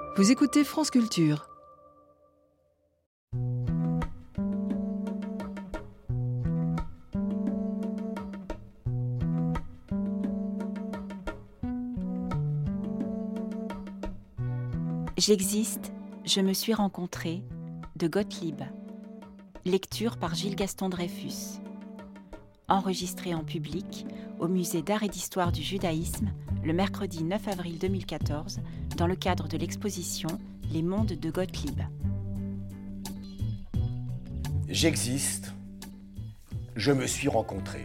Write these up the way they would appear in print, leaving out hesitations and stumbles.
Vous écoutez France Culture. J'existe, je me suis rencontré de Gottlieb. Lecture par Gilles Gaston Dreyfus. Enregistré en public au Musée d'art et d'histoire du judaïsme le mercredi 9 avril 2014 dans le cadre de l'exposition Les mondes de Gottlieb. J'existe, je me suis rencontré.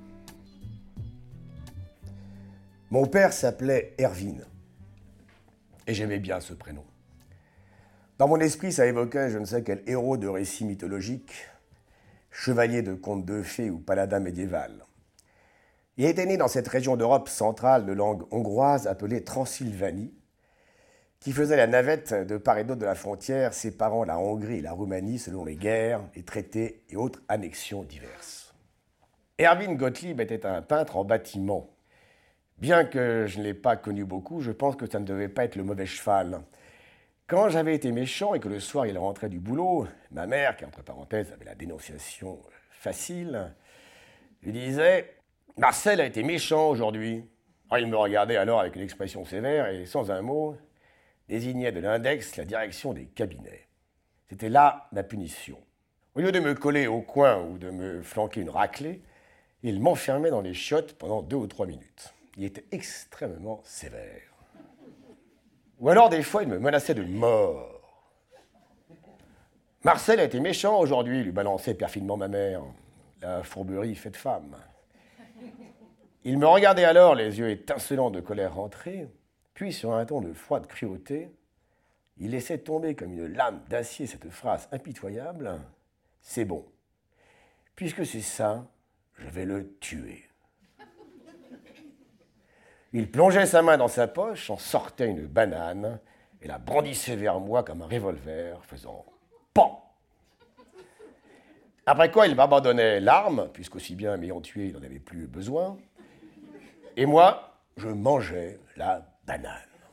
Mon père s'appelait Erwin et j'aimais bien ce prénom. Dans mon esprit, ça évoquait je ne sais quel héros de récit mythologique, chevalier de conte de fées ou paladin médiéval. Il était né dans cette région d'Europe centrale de langue hongroise appelée Transylvanie, qui faisait la navette de part et d'autre de la frontière séparant la Hongrie et la Roumanie selon les guerres, les traités et autres annexions diverses. Erwin Gottlieb était un peintre en bâtiment. Bien que je ne l'ai pas connu beaucoup, je pense que ça ne devait pas être le mauvais cheval. Quand j'avais été méchant et que le soir il rentrait du boulot, ma mère, qui entre parenthèses avait la dénonciation facile, lui disait « Marcel a été méchant aujourd'hui ». Il me regardait alors avec une expression sévère et sans un mot, désignait de l'index la direction des cabinets. C'était là ma punition. Au lieu de me coller au coin ou de me flanquer une raclée, il m'enfermait dans les chiottes pendant 2 ou 3 minutes. Il était extrêmement sévère. Ou alors, des fois, il me menaçait de mort. Marcel a été méchant aujourd'hui, lui balançait perfidement ma mère. La fourberie faite femme. Il me regardait alors, les yeux étincelants de colère rentrée, puis, sur un ton de froide cruauté, il laissait tomber comme une lame d'acier cette phrase impitoyable « C'est bon. Puisque c'est ça, je vais le tuer. » Il plongeait sa main dans sa poche, en sortait une banane et la brandissait vers moi comme un revolver, faisant « pan !» Après quoi, il m'abandonnait l'arme, puisqu'aussi bien m'ayant tué, il n'en avait plus besoin. Et moi, je mangeais la banane.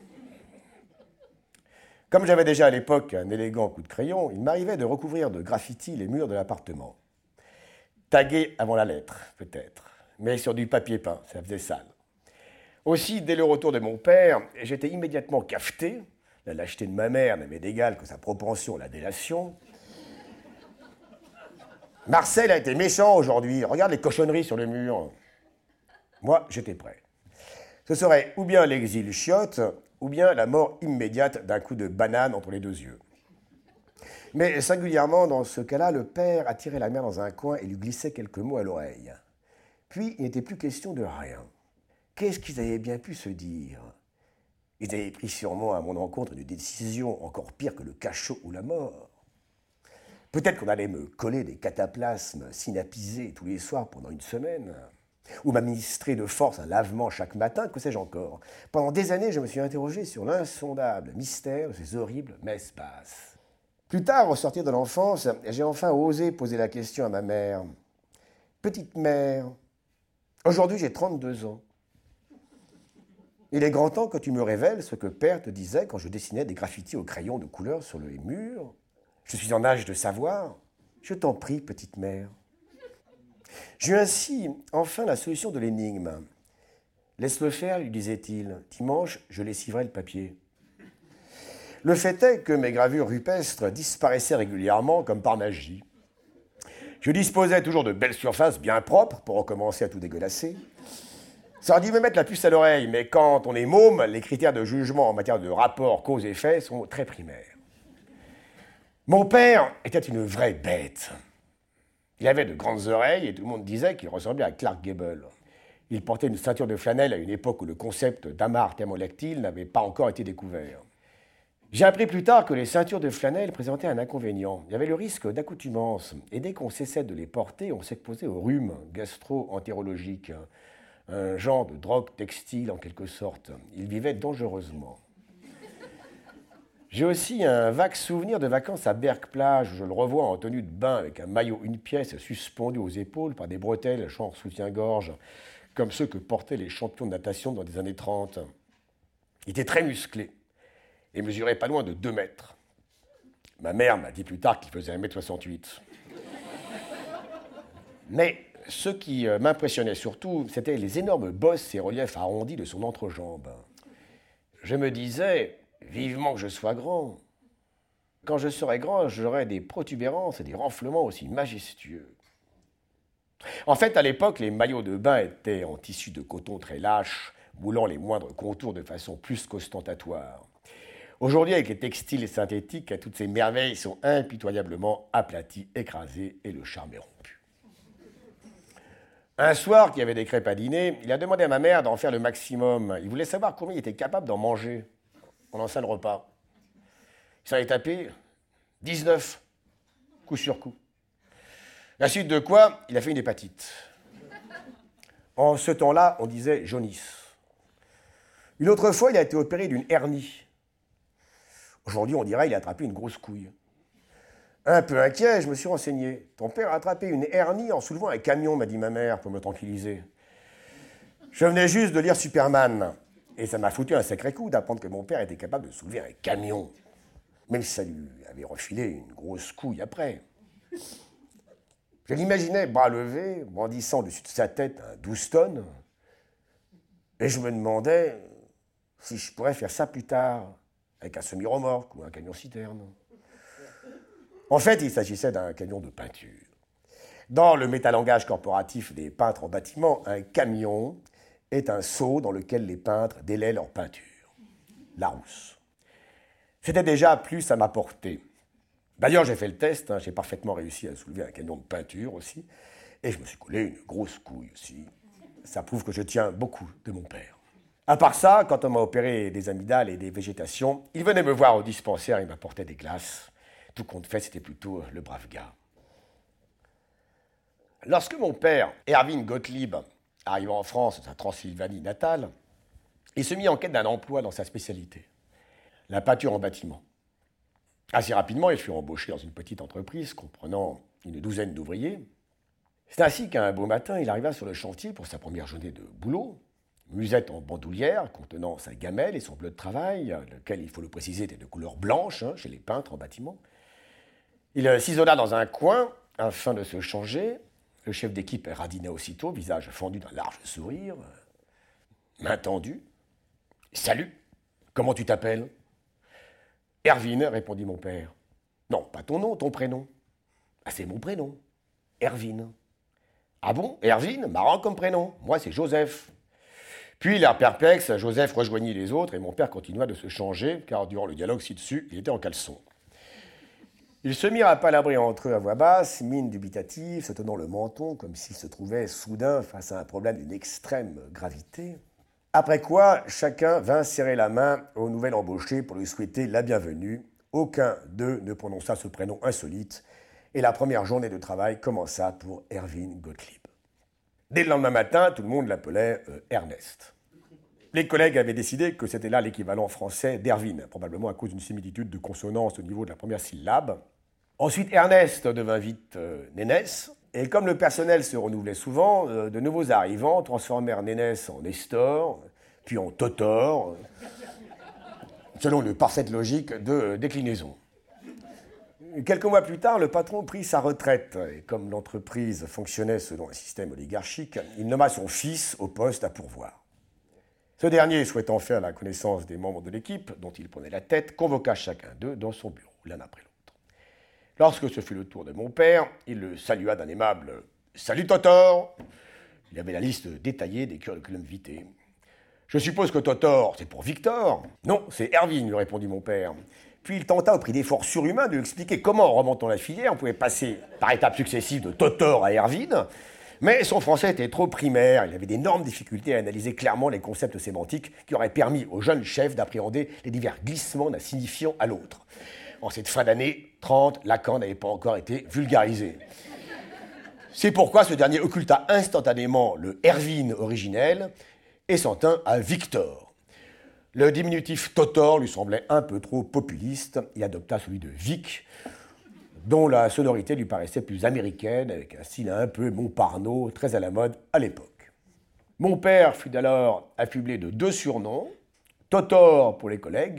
Comme j'avais déjà à l'époque un élégant coup de crayon, il m'arrivait de recouvrir de graffiti les murs de l'appartement. Tagué avant la lettre, peut-être, mais sur du papier peint, ça faisait sale. Aussi, dès le retour de mon père, j'étais immédiatement cafeté. La lâcheté de ma mère n'avait d'égal que sa propension à la délation. Marcel a été méchant aujourd'hui. Regarde les cochonneries sur le mur. Moi, j'étais prêt. Ce serait ou bien l'exil chiotte, ou bien la mort immédiate d'un coup de banane entre les 2 yeux. Mais singulièrement, dans ce cas-là, le père attirait la mère dans un coin et lui glissait quelques mots à l'oreille. Puis, il n'était plus question de rien. Qu'est-ce qu'ils avaient bien pu se dire? Ils avaient pris sûrement à mon encontre une décision encore pire que le cachot ou la mort. Peut-être qu'on allait me coller des cataplasmes synapisés tous les soirs pendant 1 semaine, ou m'administrer de force un lavement chaque matin, que sais-je encore. Pendant des années, je me suis interrogé sur l'insondable mystère de ces horribles messes basses. Plus tard, au sortir de l'enfance, j'ai enfin osé poser la question à ma mère. « Petite mère, aujourd'hui j'ai 32 ans. Il est grand temps que tu me révèles ce que père te disait quand je dessinais des graffitis au crayon de couleur sur les murs. Je suis en âge de savoir. Je t'en prie, petite mère. » J'eus ainsi enfin la solution de l'énigme. « Laisse-le faire, lui disait-il. Dimanche, je lessiverai le papier. » Le fait est que mes gravures rupestres disparaissaient régulièrement comme par magie. Je disposais toujours de belles surfaces bien propres pour recommencer à tout dégueulasser. Ça aurait dû me mettre la puce à l'oreille, mais quand on est môme, les critères de jugement en matière de rapport cause-effet sont très primaires. Mon père était une vraie bête. Il avait de grandes oreilles et tout le monde disait qu'il ressemblait à Clark Gable. Il portait une ceinture de flanelle à une époque où le concept d'amarre thermolactyle n'avait pas encore été découvert. J'ai appris plus tard que les ceintures de flanelle présentaient un inconvénient. Il y avait le risque d'accoutumance, et dès qu'on cessait de les porter, on s'exposait au rhume gastro-entérologique, un genre de drogue textile en quelque sorte. Il vivait dangereusement. J'ai aussi un vague souvenir de vacances à Berck-Plage, où je le revois en tenue de bain avec un maillot 1 pièce suspendu aux épaules par des bretelles genre soutien-gorge, comme ceux que portaient les champions de natation dans les années 30. Il était très musclé. et mesurait pas loin de 2 mètres. Ma mère m'a dit plus tard qu'il faisait 1,68 m. Mais ce qui m'impressionnait surtout, c'était les énormes bosses et reliefs arrondis de son entrejambe. Je me disais, vivement que je sois grand. Quand je serai grand, j'aurai des protubérances et des renflements aussi majestueux. En fait, à l'époque, les maillots de bain étaient en tissu de coton très lâche, moulant les moindres contours de façon plus qu'ostentatoire. Aujourd'hui, avec les textiles synthétiques, toutes ces merveilles sont impitoyablement aplaties, écrasées, et le charme est rompu. Un soir, qu'il y avait des crêpes à dîner, il a demandé à ma mère d'en faire le maximum. Il voulait savoir combien il était capable d'en manger pendant 5 repas. Il s'en est tapé 19, coup sur coup. La suite de quoi, il a fait une hépatite. En ce temps-là, on disait jaunisse. Une autre fois, il a été opéré d'une hernie. Aujourd'hui, on dirait qu'il a attrapé une grosse couille. Un peu inquiet, je me suis renseigné. Ton père a attrapé une hernie en soulevant un camion, m'a dit ma mère, pour me tranquilliser. Je venais juste de lire Superman, et ça m'a foutu un sacré coup d'apprendre que mon père était capable de soulever un camion, même si ça lui avait refilé une grosse couille après. Je l'imaginais bras levés, brandissant au-dessus de sa tête un 12 tonnes, et je me demandais si je pourrais faire ça plus tard, avec un semi-remorque ou un camion-citerne. En fait, il s'agissait d'un camion de peinture. Dans le métalangage corporatif des peintres en bâtiment, un camion est un seau dans lequel les peintres délaient leur peinture. Larousse. C'était déjà plus à ma portée. D'ailleurs, j'ai fait le test, j'ai parfaitement réussi à soulever un camion de peinture aussi, et je me suis collé une grosse couille aussi. Ça prouve que je tiens beaucoup de mon père. À part ça, quand on m'a opéré des amygdales et des végétations, il venait me voir au dispensaire et m'apportait des glaces. Tout compte fait, c'était plutôt le brave gars. Lorsque mon père, Erwin Gottlieb, arriva en France, sa Transylvanie natale, il se mit en quête d'un emploi dans sa spécialité, la peinture en bâtiment. Assez rapidement, il fut embauché dans une petite entreprise comprenant une douzaine d'ouvriers. C'est ainsi qu'un beau matin, il arriva sur le chantier pour sa première journée de boulot, musette en bandoulière contenant sa gamelle et son bleu de travail, lequel, il faut le préciser, était de couleur blanche chez les peintres en bâtiment. Il s'isola dans un coin afin de se changer. Le chef d'équipe radina aussitôt, visage fendu d'un large sourire, main tendue. « Salut, comment tu t'appelles » ? « Erwin, répondit mon père. « Non, pas ton nom, ton prénom. »« Ah, c'est mon prénom, Erwin. »« Ah bon, Erwin, marrant comme prénom. Moi, c'est Joseph. » Puis, l'air perplexe, Joseph rejoignit les autres et mon père continua de se changer, car durant le dialogue ci-dessus, il était en caleçon. Ils se mirent à palabrer entre eux à voix basse, mine dubitative, se tenant le menton, comme s'ils se trouvaient soudain face à un problème d'une extrême gravité. Après quoi, chacun vint serrer la main au nouvel embauché pour lui souhaiter la bienvenue. Aucun d'eux ne prononça ce prénom insolite, et la première journée de travail commença pour Erwin Gottlieb. Dès le lendemain matin, tout le monde l'appelait Ernest. Les collègues avaient décidé que c'était là l'équivalent français d'Erwin, probablement à cause d'une similitude de consonance au niveau de la première syllabe. Ensuite, Ernest devint vite Nénès, et comme le personnel se renouvelait souvent, de nouveaux arrivants transformèrent Nénès en Nestor, puis en Totor, selon une parfaite logique de déclinaison. Quelques mois plus tard, le patron prit sa retraite, et comme l'entreprise fonctionnait selon un système oligarchique, il nomma son fils au poste à pourvoir. Ce dernier, souhaitant faire la connaissance des membres de l'équipe, dont il prenait la tête, convoqua chacun d'eux dans son bureau, l'un après l'autre. Lorsque ce fut le tour de mon père, il le salua d'un aimable « Salut Totor !» Il avait la liste détaillée des curriculum vitae. « Je suppose que Totor, c'est pour Victor ?»« Non, c'est Erwin, lui répondit mon père. Puis il tenta, au prix d'efforts surhumains, de lui expliquer comment, en remontant la filière, on pouvait passer par étapes successives de Totor à Erwin. Mais son français était trop primaire, il avait d'énormes difficultés à analyser clairement les concepts sémantiques qui auraient permis au jeune chef d'appréhender les divers glissements d'un signifiant à l'autre. En cette fin d'année 30, Lacan n'avait pas encore été vulgarisé. C'est pourquoi ce dernier occulta instantanément le Erwin originel et s'en tint à Victor. Le diminutif Totor lui semblait un peu trop populiste. Il adopta celui de Vic, dont la sonorité lui paraissait plus américaine, avec un style un peu Montparnasse, très à la mode à l'époque. Mon père fut alors affublé de 2 surnoms, Totor pour les collègues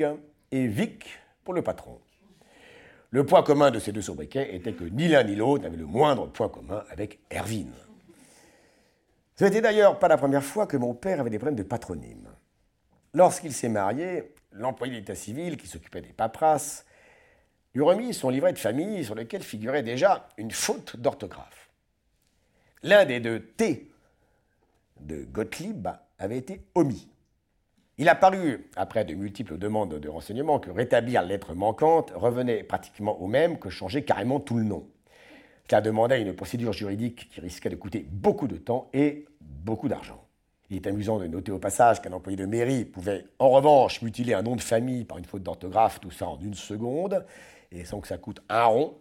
et Vic pour le patron. Le point commun de ces deux sobriquets était que ni l'un ni l'autre n'avait le moindre point commun avec Erwin. Ce n'était d'ailleurs pas la première fois que mon père avait des problèmes de patronyme. Lorsqu'il s'est marié, l'employé d'état civil qui s'occupait des paperasses lui remit son livret de famille sur lequel figurait déjà une faute d'orthographe. L'un des deux T de Gottlieb avait été omis. Il a paru, après de multiples demandes de renseignements, que rétablir la lettre manquante revenait pratiquement au même que changer carrément tout le nom. Cela demandait une procédure juridique qui risquait de coûter beaucoup de temps et beaucoup d'argent. Il est amusant de noter au passage qu'un employé de mairie pouvait en revanche mutiler un nom de famille par une faute d'orthographe, tout ça en une seconde, et sans que ça coûte un rond.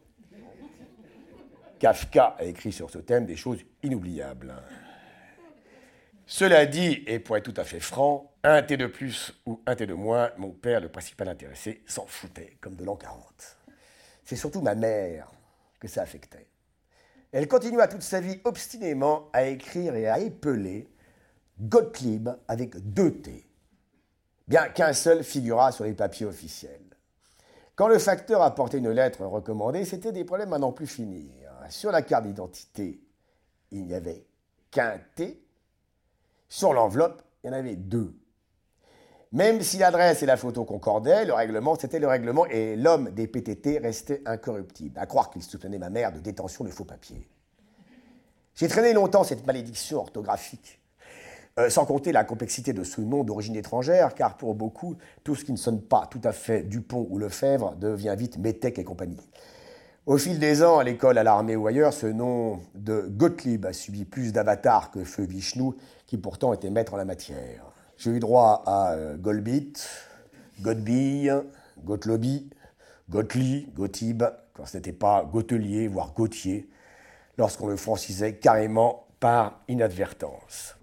Kafka a écrit sur ce thème des choses inoubliables. Cela dit, et pour être tout à fait franc, un T de plus ou un T de moins, mon père, le principal intéressé, s'en foutait, comme de l'an 40. C'est surtout ma mère que ça affectait. Elle continua toute sa vie obstinément à écrire et à épeler Gottlieb avec 2 T, bien qu'un seul figurât sur les papiers officiels. Quand le facteur apportait une lettre recommandée, c'était des problèmes à n'en plus finir. Sur la carte d'identité, il n'y avait qu'un T. Sur l'enveloppe, il y en avait 2. Même si l'adresse et la photo concordaient, le règlement, c'était le règlement et l'homme des PTT restait incorruptible. À croire qu'il soupçonnait ma mère de détention de faux papiers. J'ai traîné longtemps cette malédiction orthographique, sans compter la complexité de ce nom d'origine étrangère, car pour beaucoup, tout ce qui ne sonne pas tout à fait Dupont ou Lefebvre devient vite Métèque et compagnie. Au fil des ans, à l'école, à l'armée ou ailleurs, ce nom de Gottlieb a subi plus d'avatars que Feu Vishnu, qui pourtant était maître en la matière. J'ai eu droit à Golbit, Godbille, Gottlobi, Gottli, Gottlieb, quand ce n'était pas Gottelier, voire Gautier, lorsqu'on le francisait carrément par inadvertance.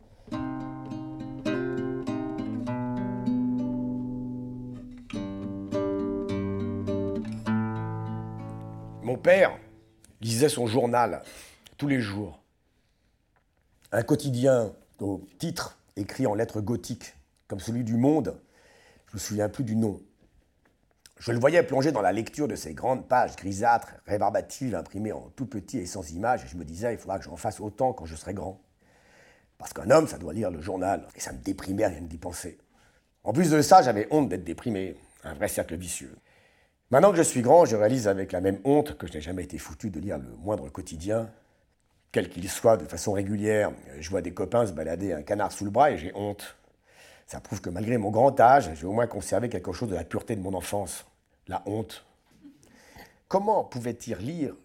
Mon père lisait son journal tous les jours. Un quotidien au titre écrit en lettres gothiques, comme celui du Monde. Je ne me souviens plus du nom. Je le voyais plonger dans la lecture de ces grandes pages grisâtres, rébarbatives, imprimées en tout petit et sans images, et je me disais, il faudra que j'en fasse autant quand je serai grand. Parce qu'un homme, ça doit lire le journal, et ça me déprimait rien que d'y penser. En plus de ça, j'avais honte d'être déprimé, un vrai cercle vicieux. Maintenant que je suis grand, je réalise avec la même honte que je n'ai jamais été foutu de lire le moindre quotidien, quel qu'il soit, de façon régulière. Je vois des copains se balader un canard sous le bras et j'ai honte. Ça prouve que malgré mon grand âge, j'ai au moins conservé quelque chose de la pureté de mon enfance. La honte. Comment pouvait-il lire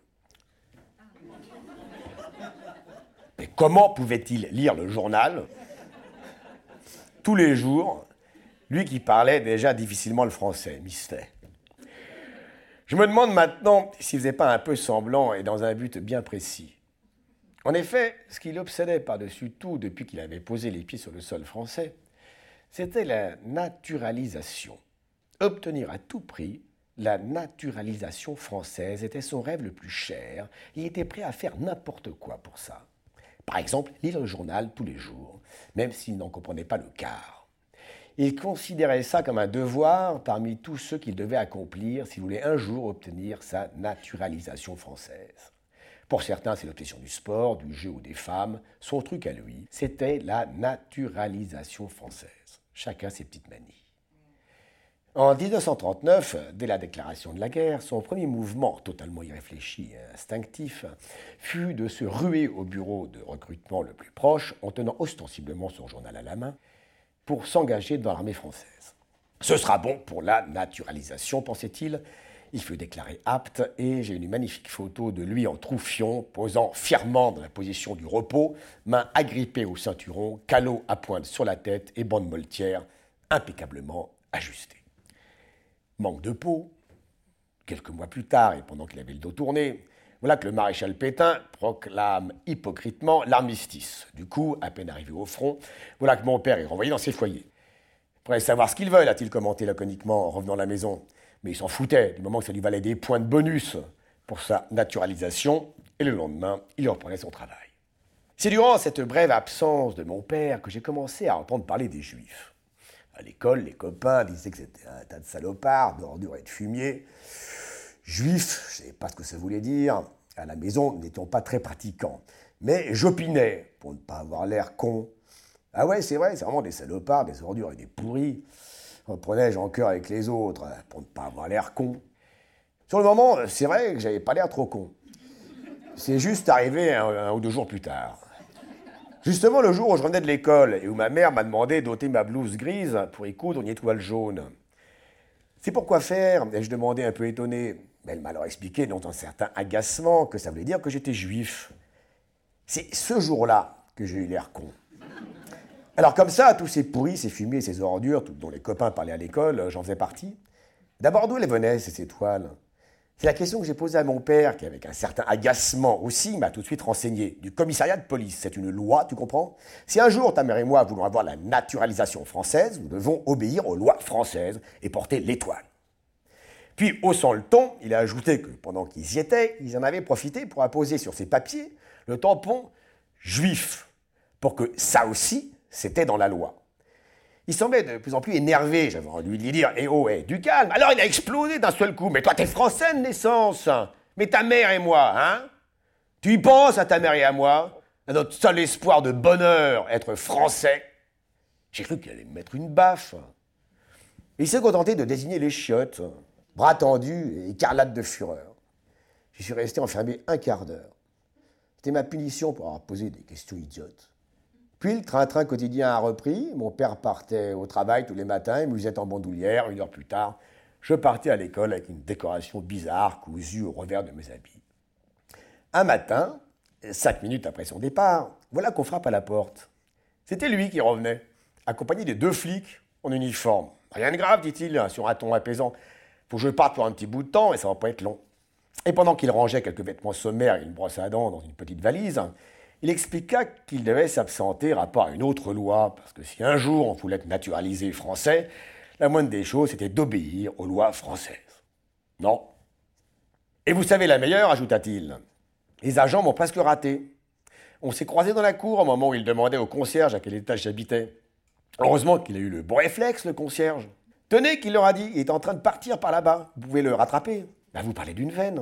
Mais comment pouvait-il lire le journal tous les jours, lui qui parlait déjà difficilement le français, mystère. Je me demande maintenant s'il ne faisait pas un peu semblant et dans un but bien précis. En effet, ce qui l'obsédait par-dessus tout depuis qu'il avait posé les pieds sur le sol français, c'était la naturalisation. Obtenir à tout prix la naturalisation française était son rêve le plus cher. Il était prêt à faire n'importe quoi pour ça. Par exemple, lire le journal tous les jours, même s'il n'en comprenait pas le quart. Il considérait ça comme un devoir parmi tous ceux qu'il devait accomplir s'il voulait un jour obtenir sa naturalisation française. Pour certains, c'est l'obsession du sport, du jeu ou des femmes. Son truc à lui, c'était la naturalisation française. Chacun ses petites manies. En 1939, dès la déclaration de la guerre, son premier mouvement, totalement irréfléchi et instinctif, fut de se ruer au bureau de recrutement le plus proche, en tenant ostensiblement son journal à la main, pour s'engager dans l'armée française. Ce sera bon pour la naturalisation, pensait-il. Il fut déclaré apte et j'ai une magnifique photo de lui en troufion, posant fièrement dans la position du repos, main agrippée au ceinturon, calot à pointe sur la tête et bande moltière impeccablement ajustée. Manque de peau, quelques mois plus tard et pendant qu'il avait le dos tourné, voilà que le maréchal Pétain proclame hypocritement l'armistice. Du coup, à peine arrivé au front, voilà que mon père est renvoyé dans ses foyers. « Faudrait savoir ce qu'ils veulent », a-t-il commenté laconiquement en revenant à la maison. Mais il s'en foutait, du moment que ça lui valait des points de bonus pour sa naturalisation, et le lendemain, il reprenait son travail. C'est durant cette brève absence de mon père que j'ai commencé à entendre parler des Juifs. À l'école, les copains disaient que c'était un tas de salopards, d'ordures et de fumier. Juif, je ne savais pas ce que ça voulait dire. À la maison, nous n'étions pas très pratiquants. Mais j'opinais, pour ne pas avoir l'air con. Ah ouais, c'est vrai, c'est vraiment des salopards, des ordures et des pourris. Reprenais-je en cœur avec les autres, pour ne pas avoir l'air con. Sur le moment, c'est vrai que j'avais pas l'air trop con. C'est juste arrivé un ou deux jours plus tard. Justement, le jour où je revenais de l'école et où ma mère m'a demandé d'ôter ma blouse grise pour y coudre une étoile jaune. C'est pour quoi faire? Ai-je demandé un peu étonné. Mais elle m'a alors expliqué, dans un certain agacement, que ça voulait dire que j'étais juif. C'est ce jour-là que j'ai eu l'air con. Alors comme ça, tous ces pourris, ces fumiers, ces ordures, dont les copains parlaient à l'école, j'en faisais partie. D'abord, d'où elles venaient, ces étoiles? C'est la question que j'ai posée à mon père, qui, avec un certain agacement aussi, m'a tout de suite renseigné. Du commissariat de police, c'est une loi, tu comprends? Si un jour ta mère et moi voulons avoir la naturalisation française, nous devons obéir aux lois françaises et porter l'étoile. Puis, haussant le ton, il a ajouté que pendant qu'ils y étaient, ils en avaient profité pour apposer sur ces papiers le tampon « juif », pour que ça aussi, c'était dans la loi. Il semblait de plus en plus énervé, j'avais envie de lui dire « Eh oh, du calme !» Alors il a explosé d'un seul coup « Mais toi, t'es français de naissance. Mais ta mère et moi, hein? Tu y penses à ta mère et à moi? À notre seul espoir de bonheur, être français ?» J'ai cru qu'il allait me mettre une baffe. Et il s'est contenté de désigner les chiottes, bras tendus et écarlate de fureur. J'y suis resté enfermé un quart d'heure. C'était ma punition pour avoir posé des questions idiotes. Puis le train-train quotidien a repris, mon père partait au travail tous les matins, il m'usait en bandoulière, 1 heure plus tard, je partais à l'école avec une décoration bizarre cousue au revers de mes habits. Un matin, 5 minutes après son départ, voilà qu'on frappe à la porte. C'était lui qui revenait, accompagné de 2 flics en uniforme. Rien de grave, dit-il, sur un ton apaisant. Faut que je parte pour un petit bout de temps et ça va pas être long. Et pendant qu'il rangeait quelques vêtements sommaires et une brosse à dents dans une petite valise, il expliqua qu'il devait s'absenter rapport à une autre loi, parce que si un jour on voulait être naturalisé français, la moindre des choses c'était d'obéir aux lois françaises. Non. Et vous savez la meilleure, ajouta-t-il. Les agents m'ont presque raté. On s'est croisés dans la cour au moment où il demandait au concierge à quel étage j'habitais. Heureusement qu'il a eu le bon réflexe, le concierge. Tenez, qu'il leur a dit, il est en train de partir par là-bas. Vous pouvez le rattraper. Ben, vous parlez d'une veine.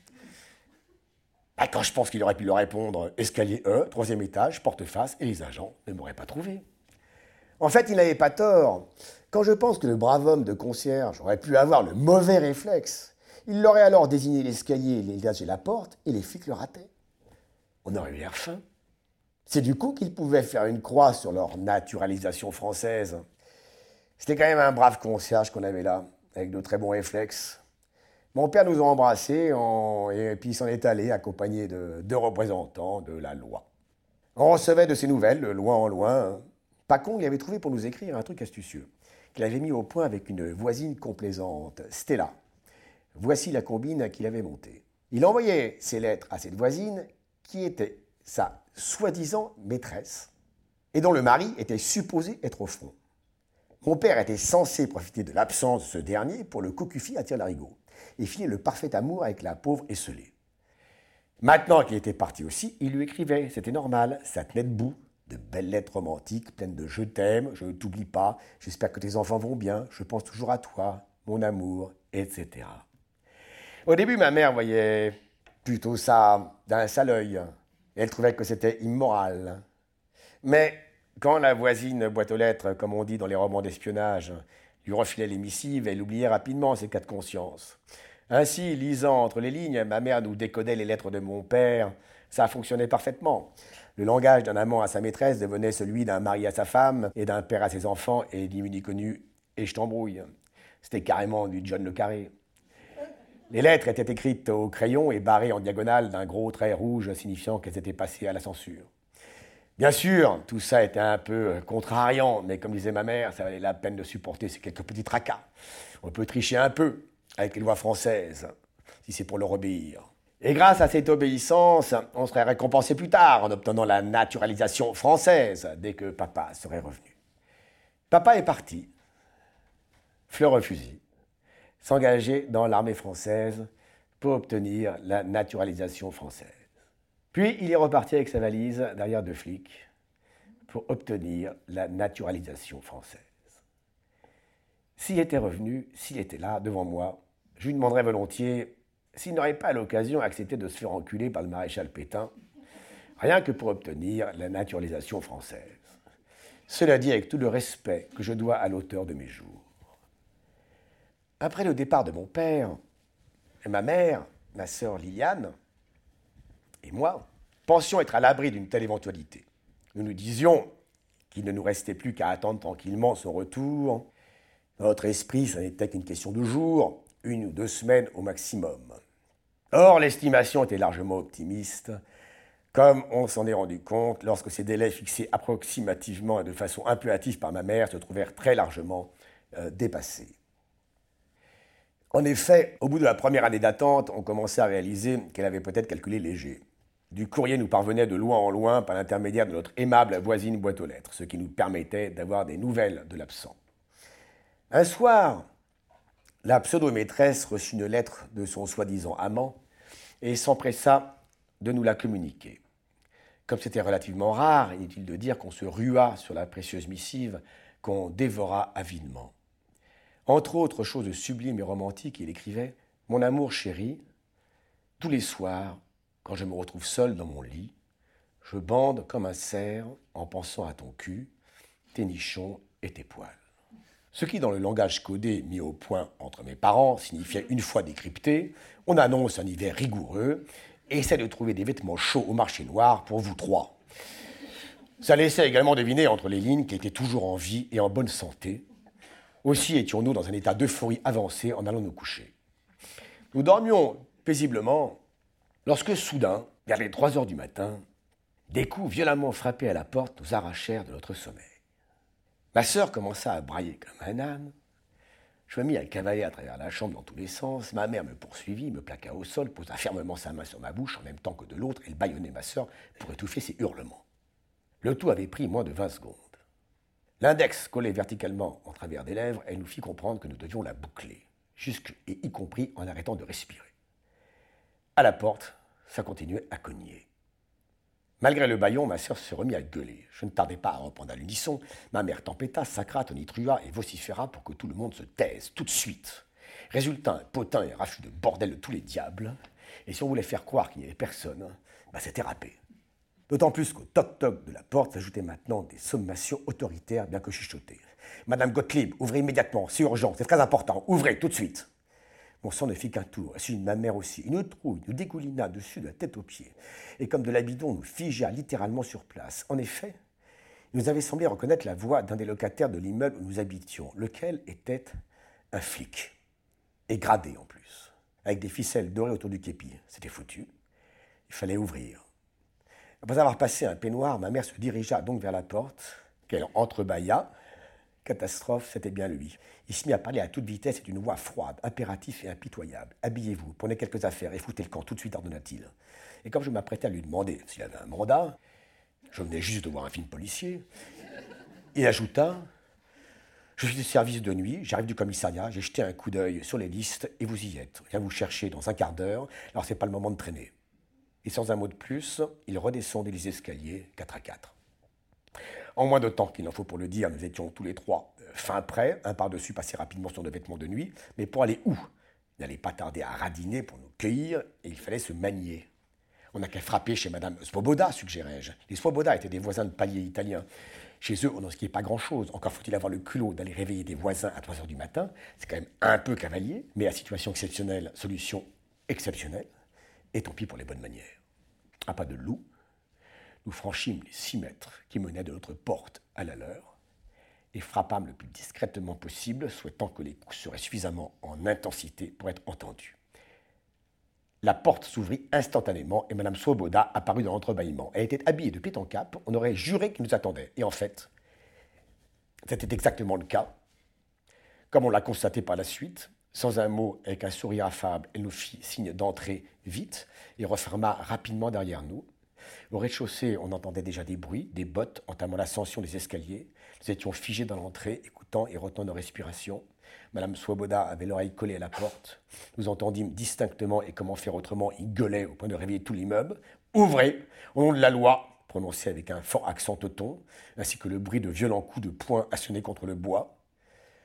Ben, quand je pense qu'il aurait pu leur répondre, escalier E, 3e étage, porte-face, et les agents ne m'auraient pas trouvé. En fait, il n'avait pas tort. Quand je pense que le brave homme de concierge aurait pu avoir le mauvais réflexe, il aurait alors désigné l'escalier, l'étage et la porte, et les flics le rataient. On aurait eu l'air fin. C'est du coup qu'ils pouvaient faire une croix sur leur naturalisation française. C'était quand même un brave concierge qu'on avait là, avec de très bons réflexes. Mon père nous a embrassés et puis il s'en est allé, accompagné de 2 représentants de la loi. On recevait de ses nouvelles, de loin en loin. Pacon lui avait trouvé pour nous écrire un truc astucieux, qu'il avait mis au point avec une voisine complaisante, Stella. Voici la combine qu'il avait montée. Il envoyait ses lettres à cette voisine, qui était sa soi-disant maîtresse, et dont le mari était supposé être au front. Mon père était censé profiter de l'absence de ce dernier pour le cocufier à tire-larigot et finir le parfait amour avec la pauvre esselée. Maintenant qu'il était parti aussi, il lui écrivait, c'était normal, ça tenait debout, de belles lettres romantiques pleines de « je t'aime »,« je ne t'oublie pas »,« j'espère que tes enfants vont bien »,« je pense toujours à toi »,« mon amour », etc. Au début, ma mère voyait plutôt ça d'un sale œil. Elle trouvait que c'était immoral. Mais quand la voisine boîte aux lettres, comme on dit dans les romans d'espionnage, lui refilait les missives, elle oubliait rapidement ses cas de conscience. Ainsi, lisant entre les lignes, ma mère nous décodait les lettres de mon père. Ça fonctionnait parfaitement. Le langage d'un amant à sa maîtresse devenait celui d'un mari à sa femme et d'un père à ses enfants, et ni vu ni connu, et je t'embrouille. C'était carrément du John le Carré. Les lettres étaient écrites au crayon et barrées en diagonale d'un gros trait rouge signifiant qu'elles étaient passées à la censure. Bien sûr, tout ça était un peu contrariant, mais comme disait ma mère, ça valait la peine de supporter ces quelques petits tracas. On peut tricher un peu avec les lois françaises, si c'est pour leur obéir. Et grâce à cette obéissance, on serait récompensé plus tard en obtenant la naturalisation française, dès que papa serait revenu. Papa est parti, fleur au fusil, s'engager dans l'armée française pour obtenir la naturalisation française. Puis il est reparti avec sa valise derrière 2 flics pour obtenir la naturalisation française. S'il était revenu, s'il était là, devant moi, je lui demanderais volontiers s'il n'aurait pas à l'occasion accepté de se faire enculer par le maréchal Pétain, rien que pour obtenir la naturalisation française. Cela dit avec tout le respect que je dois à l'auteur de mes jours. Après le départ de mon père, ma mère, ma sœur Liliane et moi pensions être à l'abri d'une telle éventualité. Nous nous disions qu'il ne nous restait plus qu'à attendre tranquillement son retour. Dans notre esprit, ça n'était qu'une question de jours, 1 ou 2 semaines au maximum. Or, l'estimation était largement optimiste, comme on s'en est rendu compte lorsque ces délais fixés approximativement et de façon impérative par ma mère se trouvèrent très largement dépassés. En effet, au bout de la première année d'attente, on commençait à réaliser qu'elle avait peut-être calculé léger. Du courrier nous parvenait de loin en loin par l'intermédiaire de notre aimable voisine boîte aux lettres, ce qui nous permettait d'avoir des nouvelles de l'absent. Un soir, la pseudo-maîtresse reçut une lettre de son soi-disant amant et s'empressa de nous la communiquer. Comme c'était relativement rare, inutile de dire qu'on se rua sur la précieuse missive qu'on dévora avidement. Entre autres choses sublimes et romantiques, il écrivait « Mon amour chéri, tous les soirs, quand je me retrouve seul dans mon lit, je bande comme un cerf en pensant à ton cul, tes nichons et tes poils. » Ce qui, dans le langage codé mis au point entre mes parents, signifiait une fois décrypté, on annonce un hiver rigoureux et essaie de trouver des vêtements chauds au marché noir pour vous trois. Ça laissait également deviner entre les lignes qu'elle était toujours en vie et en bonne santé. Aussi étions-nous dans un état d'euphorie avancée en allant nous coucher. Nous dormions paisiblement lorsque soudain, vers les 3 heures du matin, des coups violemment frappés à la porte nous arrachèrent de notre sommeil. Ma sœur commença à brailler comme un âne. Je me mis à cavaler à travers la chambre dans tous les sens. Ma mère me poursuivit, me plaqua au sol, posa fermement sa main sur ma bouche en même temps que de l'autre. Elle bâillonnait ma sœur pour étouffer ses hurlements. Le tout avait pris moins de 20 secondes. L'index collé verticalement en travers des lèvres, elle nous fit comprendre que nous devions la boucler, jusque et y compris en arrêtant de respirer. À la porte, ça continuait à cogner. Malgré le bâillon, ma sœur se remit à gueuler. Je ne tardais pas à reprendre à l'unisson. Ma mère tempêta, sacra, tonitruva et vociféra pour que tout le monde se taise, tout de suite. Résultat, un potin et raffut de bordel de tous les diables. Et si on voulait faire croire qu'il n'y avait personne, c'était râpé. D'autant plus qu'au toc-toc de la porte s'ajoutaient maintenant des sommations autoritaires, bien que chuchotées. « Madame Gottlieb, ouvrez immédiatement, c'est urgent, c'est très important, ouvrez tout de suite !» Mon sang ne fit qu'un tour, celui de ma mère aussi. Une trouille nous dégoulina dessus de la tête aux pieds. Et comme de l'habidon, nous figea littéralement sur place. En effet, il nous avait semblé reconnaître la voix d'un des locataires de l'immeuble où nous habitions, lequel était un flic. Et gradé en plus, avec des ficelles dorées autour du képi. C'était foutu. Il fallait ouvrir. Après avoir passé un peignoir, ma mère se dirigea donc vers la porte, qu'elle entrebâilla. Catastrophe, c'était bien lui. Il se mit à parler à toute vitesse et d'une voix froide, impérative et impitoyable. « Habillez-vous, prenez quelques affaires et foutez le camp tout de suite, ordonna-t-il. » Et comme je m'apprêtais à lui demander s'il avait un mandat, je venais juste de voir un film policier, il ajouta « Je suis du service de nuit, j'arrive du commissariat, j'ai jeté un coup d'œil sur les listes et vous y êtes. Viens vous chercher dans un quart d'heure, alors c'est pas le moment de traîner. » Et sans un mot de plus, il redescendait les escaliers 4 à 4. En moins de temps qu'il en faut pour le dire, nous étions tous les trois fin prêts, un par-dessus passé rapidement sur nos vêtements de nuit, mais pour aller où? Il n'allait pas tarder à radiner pour nous cueillir, et il fallait se manier. On n'a qu'à frapper chez Madame Svoboda, suggérai-je. Les Svoboda étaient des voisins de palier italiens. Chez eux, on n'en skiait pas grand-chose. Encore faut-il avoir le culot d'aller réveiller des voisins à 3 heures du matin. C'est quand même un peu cavalier, mais à situation exceptionnelle, solution exceptionnelle. Et tant pis pour les bonnes manières. À pas de loup, nous franchîmes les 6 mètres qui menaient de notre porte à la leur et frappâmes le plus discrètement possible, souhaitant que les coups seraient suffisamment en intensité pour être entendus. La porte s'ouvrit instantanément et Mme Swoboda apparut dans l'entrebâillement. Elle était habillée de pied en cap, on aurait juré qu'il nous attendait. Et en fait, c'était exactement le cas. Comme on l'a constaté par la suite, sans un mot, avec un sourire affable, elle nous fit signe d'entrer vite et referma rapidement derrière nous. Au rez-de-chaussée, on entendait déjà des bruits, des bottes entamant l'ascension des escaliers. Nous étions figés dans l'entrée, écoutant et retenant nos respirations. Madame Swoboda avait l'oreille collée à la porte. Nous entendîmes distinctement, et comment faire autrement, il gueulait au point de réveiller tout l'immeuble. « Ouvrez, au nom de la loi !» prononcé avec un fort accent teuton, ainsi que le bruit de violents coups de poing assenés contre le bois.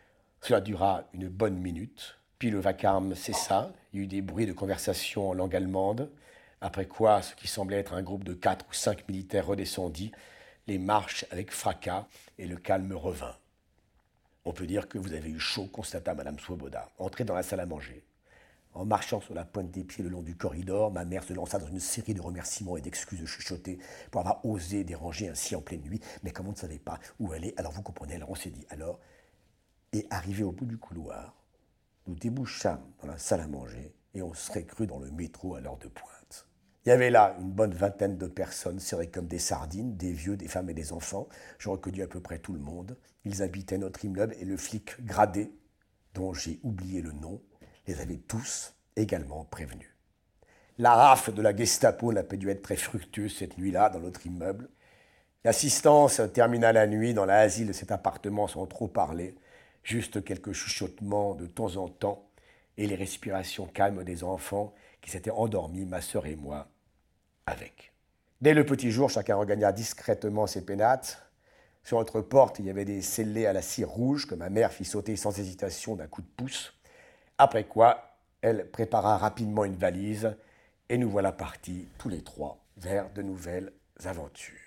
Cela dura une bonne minute, puis le vacarme cessa, il y eut des bruits de conversation en langue allemande, après quoi ce qui semblait être un groupe de 4 ou 5 militaires redescendit, les marches avec fracas, et le calme revint. On peut dire que vous avez eu chaud, constata Madame Swoboda. Entrez dans la salle à manger. En marchant sur la pointe des pieds le long du corridor, ma mère se lança dans une série de remerciements et d'excuses chuchotées pour avoir osé déranger ainsi en pleine nuit. Mais comme on ne savait pas où aller, alors vous comprenez, alors on s'est dit alors. Et arrivé au bout du couloir, nous débouchâmes dans la salle à manger et on serait cru dans le métro à l'heure de pointe. Il y avait là une bonne vingtaine de personnes serrées comme des sardines, des vieux, des femmes et des enfants. Je reconnus à peu près tout le monde. Ils habitaient notre immeuble et le flic gradé, dont j'ai oublié le nom, les avait tous également prévenus. La rafle de la Gestapo n'a pas dû être très fructueuse cette nuit-là dans notre immeuble. L'assistance termina la nuit dans l'asile de cet appartement sans trop parler, juste quelques chuchotements de temps en temps et les respirations calmes des enfants qui s'étaient endormis, ma sœur et moi, avec. Dès le petit jour, chacun regagna discrètement ses pénates. Sur notre porte, il y avait des scellés à la cire rouge que ma mère fit sauter sans hésitation d'un coup de pouce. Après quoi, elle prépara rapidement une valise et nous voilà partis, tous les trois, vers de nouvelles aventures.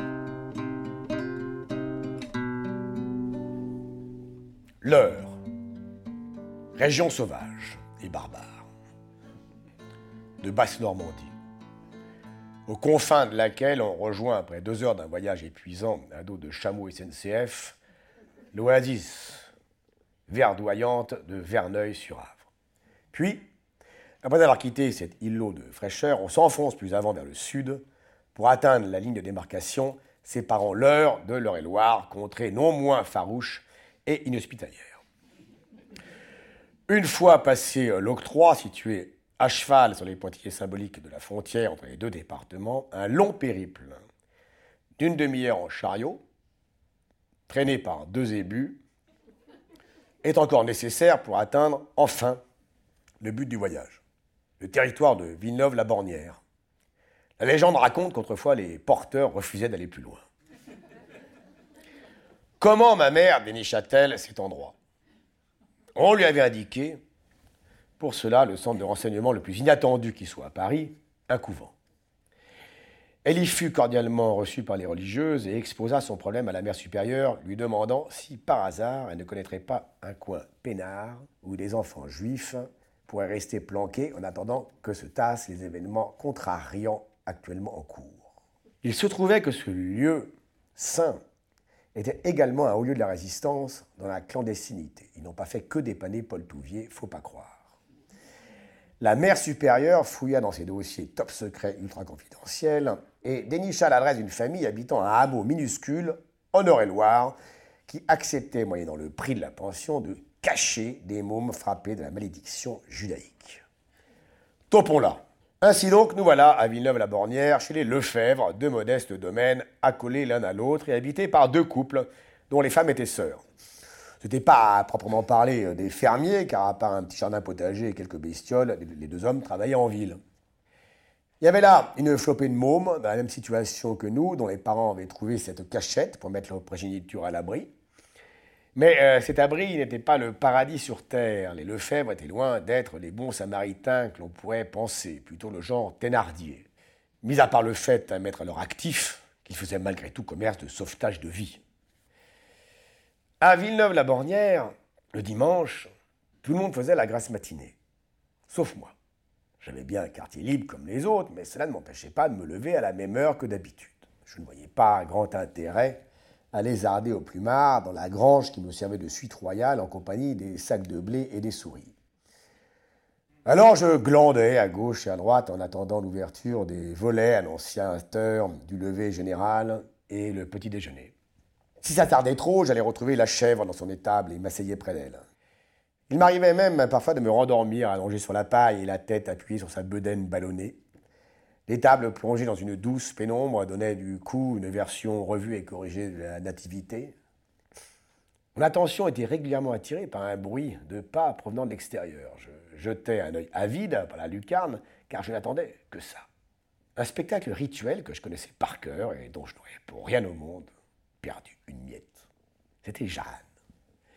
L'Eure, région sauvage et barbare, de Basse-Normandie, aux confins de laquelle on rejoint, après 2 heures d'un voyage épuisant à dos de chameau SNCF, l'oasis verdoyante de Verneuil-sur-Avre. Puis, après avoir quitté cet îlot de fraîcheur, on s'enfonce plus avant vers le sud pour atteindre la ligne de démarcation séparant l'Eure de l'Eure-et-Loire, contrée non moins farouche et inhospitalière. Une fois passé l'octroi, situé à cheval sur les pointillés symboliques de la frontière entre les 2 départements, un long périple d'une demi-heure en chariot, traîné par 2 ébus, est encore nécessaire pour atteindre enfin le but du voyage, le territoire de Villeneuve-la-Bornière. La légende raconte qu'autrefois les porteurs refusaient d'aller plus loin. Comment ma mère dénicha-t-elle cet endroit ? On lui avait indiqué, pour cela, le centre de renseignement le plus inattendu qui soit à Paris, un couvent. Elle y fut cordialement reçue par les religieuses et exposa son problème à la mère supérieure, lui demandant si, par hasard, elle ne connaîtrait pas un coin peinard où des enfants juifs pourraient rester planqués en attendant que se tassent les événements contrariants actuellement en cours. Il se trouvait que ce lieu saint était également un haut lieu de la résistance dans la clandestinité. Ils n'ont pas fait que dépanner Paul Touvier, faut pas croire. La mère supérieure fouilla dans ses dossiers top secrets ultra confidentiels et dénicha l'adresse d'une famille habitant un hameau minuscule en Eure-et-Loire qui acceptait, moyennant le prix de la pension, de cacher des mômes frappés de la malédiction judaïque. Topons-là. Ainsi donc, nous voilà à Villeneuve-la-Bornière, chez les Lefebvre, 2 modestes domaines accolés l'un à l'autre et habités par 2 couples dont les femmes étaient sœurs. Ce n'était pas à proprement parler des fermiers, car à part un petit jardin potager et quelques bestioles, les 2 hommes travaillaient en ville. Il y avait là une flopée de mômes, dans la même situation que nous, dont les parents avaient trouvé cette cachette pour mettre leur progéniture à l'abri. Mais cet abri n'était pas le paradis sur terre. Les Lefebvre étaient loin d'être les bons samaritains que l'on pourrait penser, plutôt le genre Thénardier. Mis à part le fait à mettre à leur actif qu'ils faisaient malgré tout commerce de sauvetage de vie. À Villeneuve-la-Bornière, le dimanche, tout le monde faisait la grasse matinée. Sauf moi. J'avais bien un quartier libre comme les autres, mais cela ne m'empêchait pas de me lever à la même heure que d'habitude. Je ne voyais pas grand intérêt à lézarder au plumard dans la grange qui me servait de suite royale en compagnie des sacs de blé et des souris. Alors je glandais à gauche et à droite en attendant l'ouverture des volets annonciateurs du lever général et le petit déjeuner. Si ça tardait trop, j'allais retrouver la chèvre dans son étable et m'asseyais près d'elle. Il m'arrivait même parfois de me rendormir allongé sur la paille et la tête appuyée sur sa bedaine ballonnée. L'étable plongée dans une douce pénombre donnait du coup une version revue et corrigée de la nativité. Mon attention était régulièrement attirée par un bruit de pas provenant de l'extérieur. Je jetais un œil avide par la lucarne, car je n'attendais que ça. Un spectacle rituel que je connaissais par cœur et dont je n'aurais pour rien au monde perdu une miette. C'était Jeanne.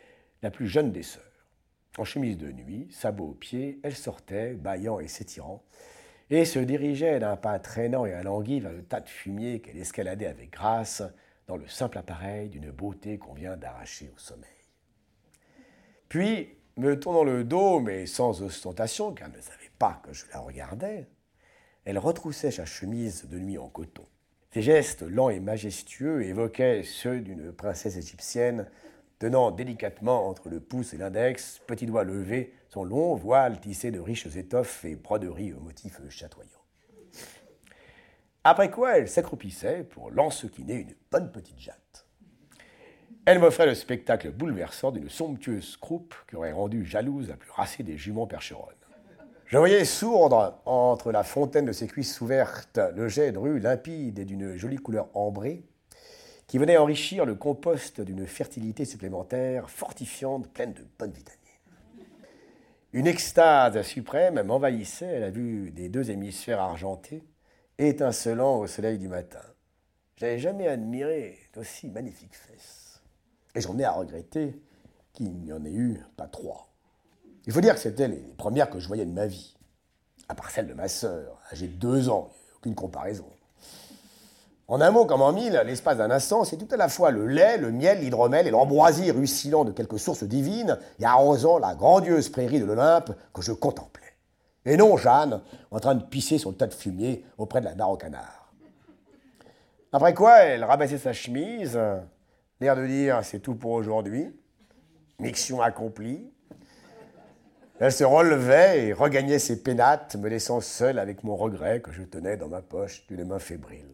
la plus jeune des sœurs. En chemise de nuit, sabots aux pieds, elle sortait, bâillant et s'étirant, et se dirigeait d'un pas traînant et alangui vers le tas de fumier qu'elle escaladait avec grâce dans le simple appareil d'une beauté qu'on vient d'arracher au sommeil. Puis, me tournant le dos, mais sans ostentation, car elle ne savait pas que je la regardais, elle retroussait sa chemise de nuit en coton. Ses gestes lents et majestueux évoquaient ceux d'une princesse égyptienne, tenant délicatement entre le pouce et l'index, petit doigt levé, son long voile tissé de riches étoffes et broderies aux motifs chatoyants. Après quoi, elle s'accroupissait pour l'ensequiner une bonne petite jatte. Elle m'offrait le spectacle bouleversant d'une somptueuse croupe qui aurait rendu jalouse la plus racée des juments percheronnes. Je voyais sourdre, entre la fontaine de ses cuisses ouvertes, le jet de rue limpide et d'une jolie couleur ambrée, qui venait enrichir le compost d'une fertilité supplémentaire, fortifiante, pleine de bonnes vitamines. Une extase suprême m'envahissait à la vue des deux hémisphères argentés, étincelants au soleil du matin. Je n'avais jamais admiré d'aussi magnifiques fesses. Et j'en ai à regretter qu'il n'y en ait eu pas trois. Il faut dire que c'était les premières que je voyais de ma vie, à part celle de ma sœur, âgée de 2 ans, aucune comparaison. En un mot comme en mille, l'espace d'un instant, c'est tout à la fois le lait, le miel, l'hydromel et l'ambroisie ruisselant de quelque source divine et arrosant la grandiose prairie de l'Olympe que je contemplais. Et non Jeanne, en train de pisser sur le tas de fumier auprès de la mare au canard. Après quoi, elle rabaissait sa chemise, l'air de dire « c'est tout pour aujourd'hui », mission accomplie. Elle se relevait et regagnait ses pénates, me laissant seul avec mon regret que je tenais dans ma poche d'une main fébrile.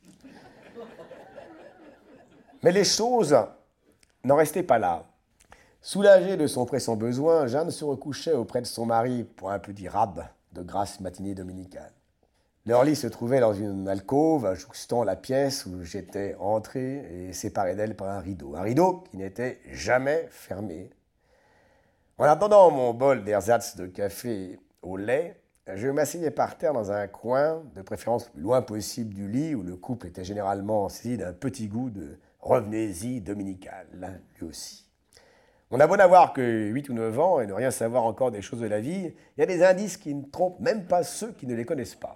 Mais les choses n'en restaient pas là. Soulagée de son pressant besoin, Jeanne se recouchait auprès de son mari pour un petit rab de grasse matinée dominicale. Leur lit se trouvait dans une alcôve, jouxtant la pièce où j'étais entré et séparé d'elle par un rideau qui n'était jamais fermé. En attendant mon bol d'ersatz de café au lait, je m'asseyais par terre dans un coin, de préférence le plus loin possible du lit, où le couple était généralement saisi d'un petit goût de revenez-y dominical, lui aussi. On a beau n'avoir que 8 ou 9 ans et ne rien savoir encore des choses de la vie, il y a des indices qui ne trompent même pas ceux qui ne les connaissent pas.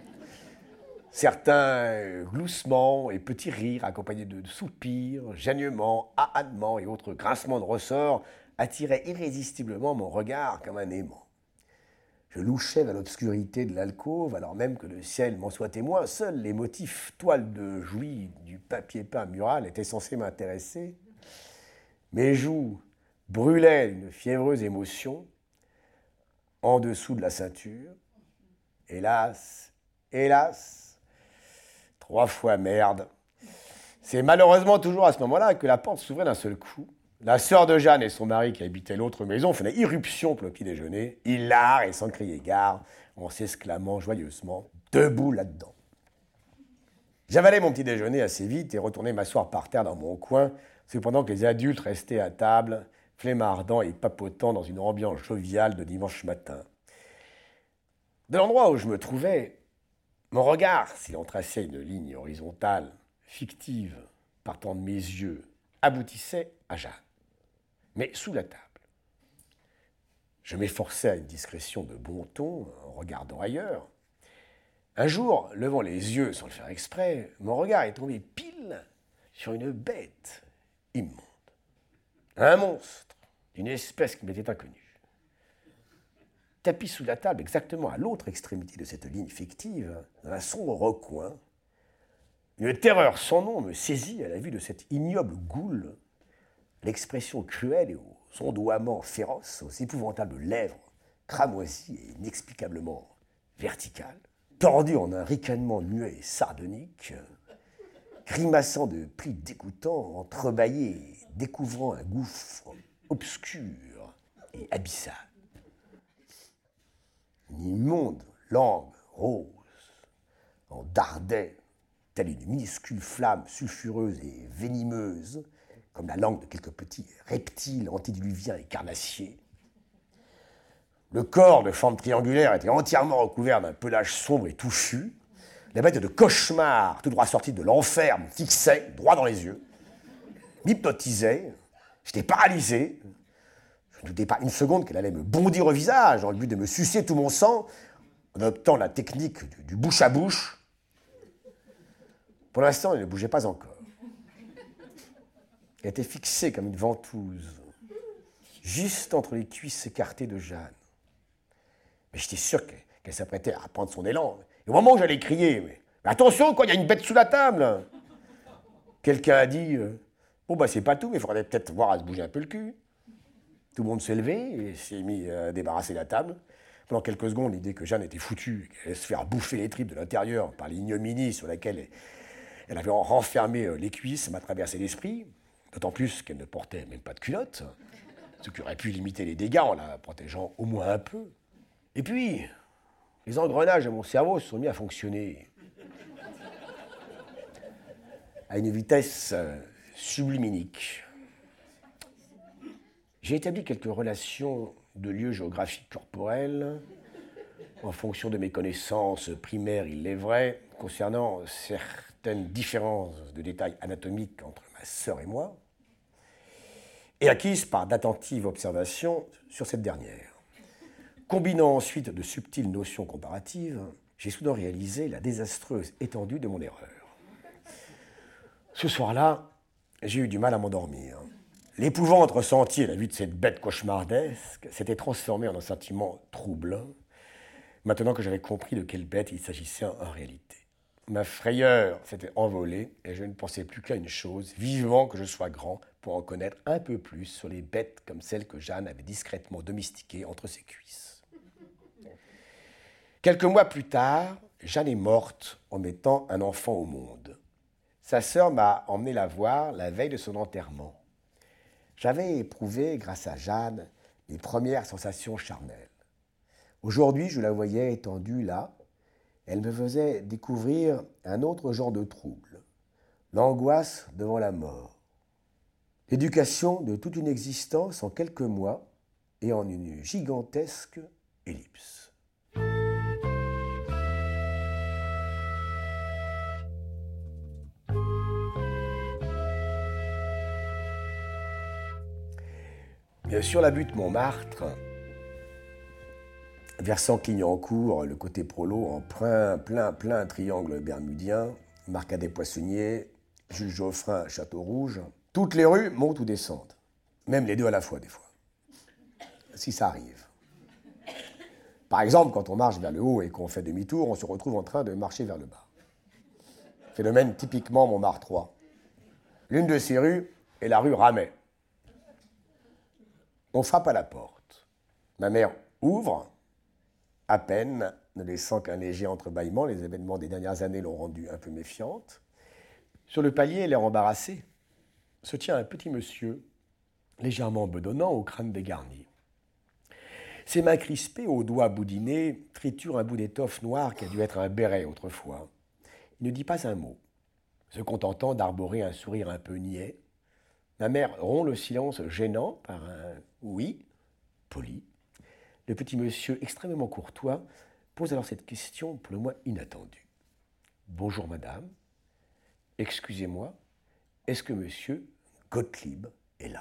Certains gloussements et petits rires accompagnés de soupirs, gênements, ahannements et autres grincements de ressorts attiraient irrésistiblement mon regard comme un aimant. Je louchais vers l'obscurité de l'alcôve, alors même que le ciel m'en soit témoin. Seuls les motifs toiles de Jouy du papier peint mural étaient censés m'intéresser. Mes joues brûlaient d'une fiévreuse émotion en dessous de la ceinture. Hélas, hélas, 3 fois merde. C'est malheureusement toujours à ce moment-là que la porte s'ouvrait d'un seul coup. La sœur de Jeanne et son mari, qui habitaient l'autre maison, faisaient irruption pour le petit déjeuner, hilars et sans crier gare, en s'exclamant joyeusement « Debout là-dedans !» J'avalais mon petit déjeuner assez vite et retournais m'asseoir par terre dans mon coin, cependant que les adultes restaient à table, flémardant et papotant dans une ambiance joviale de dimanche matin. De l'endroit où je me trouvais, mon regard, s'il en traçait une ligne horizontale, fictive, partant de mes yeux, aboutissait à Jeanne, mais sous la table. Je m'efforçais à une discrétion de bon ton en regardant ailleurs. Un jour, levant les yeux sans le faire exprès, mon regard est tombé pile sur une bête immonde. Un monstre d'une espèce qui m'était inconnue. Tapis sous la table, exactement à l'autre extrémité de cette ligne fictive, dans un sombre recoin, une terreur sans nom me saisit à la vue de cette ignoble goule, l'expression cruelle et aux ondoiements féroces, aux épouvantables lèvres cramoisies et inexplicablement verticales, tordue en un ricanement muet et sardonique, grimaçant de plis dégoûtants, entrebâillée et découvrant un gouffre obscur et abyssal. Une immonde langue rose en dardait, telle une minuscule flamme sulfureuse et venimeuse, comme la langue de quelques petits reptiles antédiluviens et carnassiers. Le corps de forme triangulaire était entièrement recouvert d'un pelage sombre et touffu. La bête de cauchemar, tout droit sortie de l'enfer, me fixait droit dans les yeux, m'hypnotisait. J'étais paralysé. Je ne doutais pas une seconde qu'elle allait me bondir au visage dans le but de me sucer tout mon sang en adoptant la technique du bouche à bouche. Pour l'instant, elle ne bougeait pas encore. Elle était fixée comme une ventouse, juste entre les cuisses écartées de Jeanne. Mais j'étais sûr qu'elle s'apprêtait à prendre son élan. Et au moment où j'allais crier, mais attention, quoi, il y a une bête sous la table. Quelqu'un a dit, bon, bah, c'est pas tout, mais il faudrait peut-être voir à se bouger un peu le cul. Tout le monde s'est levé et s'est mis à débarrasser la table. Pendant quelques secondes, l'idée que Jeanne était foutue, qu'elle allait se faire bouffer les tripes de l'intérieur par l'ignominie sur laquelle elle avait renfermé les cuisses, m'a traversé l'esprit. D'autant plus qu'elle ne portait même pas de culotte, ce qui aurait pu limiter les dégâts en la protégeant au moins un peu. Et puis, les engrenages de mon cerveau se sont mis à fonctionner à une vitesse sublimique. J'ai établi quelques relations de lieux géographiques corporels en fonction de mes connaissances primaires, il est vrai, concernant certaines différences de détails anatomiques entre ma sœur et moi, et acquises par d'attentives observations sur cette dernière. Combinant ensuite de subtiles notions comparatives, j'ai soudain réalisé la désastreuse étendue de mon erreur. Ce soir-là, j'ai eu du mal à m'endormir. L'épouvante ressentie à la vue de cette bête cauchemardesque s'était transformée en un sentiment troublant, maintenant que j'avais compris de quelle bête il s'agissait en réalité. Ma frayeur s'était envolée et je ne pensais plus qu'à une chose, vivement que je sois grand pour en connaître un peu plus sur les bêtes comme celles que Jeanne avait discrètement domestiquées entre ses cuisses. Quelques mois plus tard, Jeanne est morte en mettant un enfant au monde. Sa sœur m'a emmené la voir la veille de son enterrement. J'avais éprouvé, grâce à Jeanne, mes premières sensations charnelles. Aujourd'hui, je la voyais étendue là. Elle me faisait découvrir un autre genre de trouble, l'angoisse devant la mort. L'éducation de toute une existence en quelques mois et en une gigantesque ellipse. Sur la butte Montmartre, versant Clignancourt, le côté prolo en plein triangle bermudien, Marcadet Poissonnier, Jules Geoffrin, Château-Rouge, toutes les rues montent ou descendent, même les deux à la fois des fois, si ça arrive. Par exemple, quand on marche vers le haut et qu'on fait demi-tour, on se retrouve en train de marcher vers le bas. Phénomène typiquement Montmartrois. L'une de ces rues est la rue Ramet. On frappe à la porte. Ma mère ouvre, à peine, ne laissant qu'un léger entrebâillement. Les événements des dernières années l'ont rendue un peu méfiante. Sur le palier, elle est embarrassée. Se tient un petit monsieur, légèrement bedonnant, au crâne dégarni. Ses mains crispées, aux doigts boudinés, triturent un bout d'étoffe noire qui a dû être un béret autrefois. Il ne dit pas un mot, se contentant d'arborer un sourire un peu niais. Ma mère rompt le silence gênant par un « oui » poli. Le petit monsieur, extrêmement courtois, pose alors cette question pour le moins inattendue. « Bonjour madame, excusez-moi, est-ce que monsieur Gottlieb est là ?»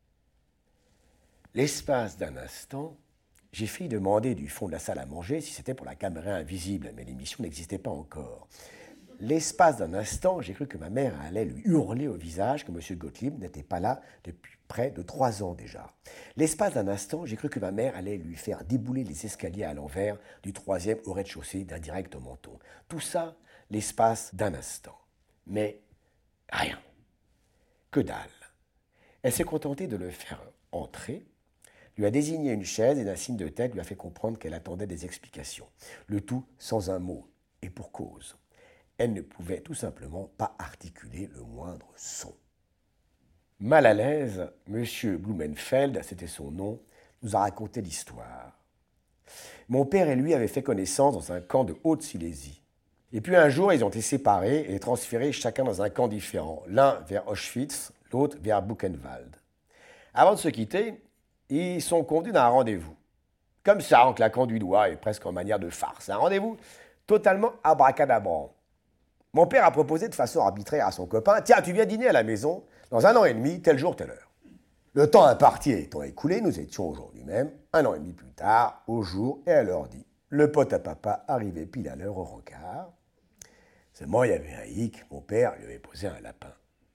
L'espace d'un instant, j'ai failli demander du fond de la salle à manger si c'était pour la caméra invisible, mais l'émission n'existait pas encore. L'espace d'un instant, j'ai cru que ma mère allait lui hurler au visage que M. Gottlieb n'était pas là depuis près de 3 ans déjà. L'espace d'un instant, j'ai cru que ma mère allait lui faire débouler les escaliers à l'envers du 3e au rez-de-chaussée d'un direct au menton. Tout ça, l'espace d'un instant. Mais rien. Que dalle. Elle s'est contentée de le faire entrer, lui a désigné une chaise et d'un signe de tête lui a fait comprendre qu'elle attendait des explications. Le tout sans un mot, et pour cause. Elle ne pouvait tout simplement pas articuler le moindre son. Mal à l'aise, M. Blumenfeld, c'était son nom, nous a raconté l'histoire. Mon père et lui avaient fait connaissance dans un camp de Haute-Silésie. Et puis un jour, ils ont été séparés et transférés chacun dans un camp différent, l'un vers Auschwitz, l'autre vers Buchenwald. Avant de se quitter, ils sont convenus d'un rendez-vous. Comme ça, en claquant du doigt et presque en manière de farce. Un rendez-vous totalement abracadabrant. Mon père a proposé de façon arbitraire à son copain « Tiens, tu viens dîner à la maison, dans 1 an et demi, tel jour, telle heure. » Le temps imparti étant écoulé, nous étions aujourd'hui même, 1 an et demi plus tard, au jour et à l'heure dit. Le pote à papa arrivait pile à l'heure au rencard. Seulement, il y avait un hic, mon père lui avait posé un lapin.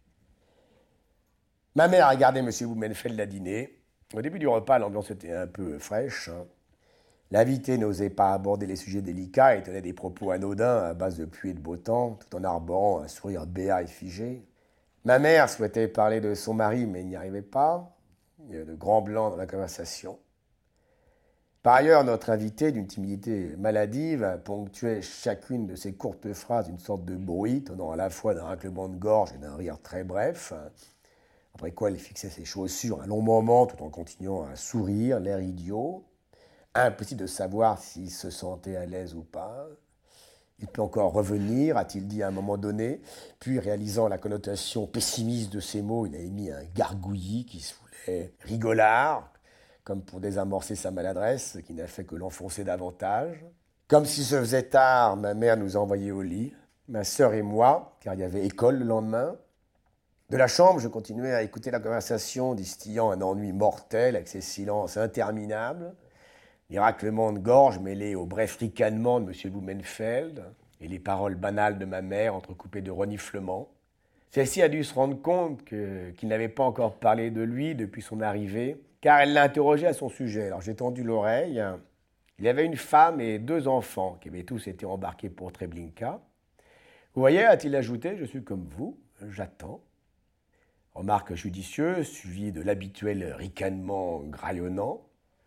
Ma mère a gardé M. Blumenfeld à dîner. Au début du repas, l'ambiance était un peu fraîche. L'invité n'osait pas aborder les sujets délicats et tenait des propos anodins à base de pluie et de beau temps, tout en arborant un sourire béat et figé. Ma mère souhaitait parler de son mari, mais n'y arrivait pas. Il y avait de grands blancs dans la conversation. Par ailleurs, notre invité, d'une timidité maladive, ponctuait chacune de ses courtes phrases d'une sorte de bruit, tenant à la fois d'un raclement de gorge et d'un rire très bref. Après quoi, elle fixait ses chaussures un long moment, tout en continuant à sourire, l'air idiot. Impossible de savoir s'il se sentait à l'aise ou pas. Il peut encore revenir, a-t-il dit à un moment donné, puis réalisant la connotation pessimiste de ces mots, il a émis un gargouillis qui se voulait rigolard, comme pour désamorcer sa maladresse, qui n'a fait que l'enfoncer davantage. Comme s'il se faisait tard, ma mère nous envoyait au lit, ma sœur et moi, car il y avait école le lendemain. De la chambre, je continuais à écouter la conversation, distillant un ennui mortel avec ses silences interminables, les raclements de gorge mêlés au bref ricanement de M. Blumenfeld et les paroles banales de ma mère entrecoupées de reniflements. Celle-ci a dû se rendre compte qu'il n'avait pas encore parlé de lui depuis son arrivée, car elle l'a interrogé à son sujet. Alors j'ai tendu l'oreille. Il y avait une femme et 2 enfants qui avaient tous été embarqués pour Treblinka. Vous voyez, a-t-il ajouté, je suis comme vous, j'attends. Remarque judicieuse, suivie de l'habituel ricanement graillonnant.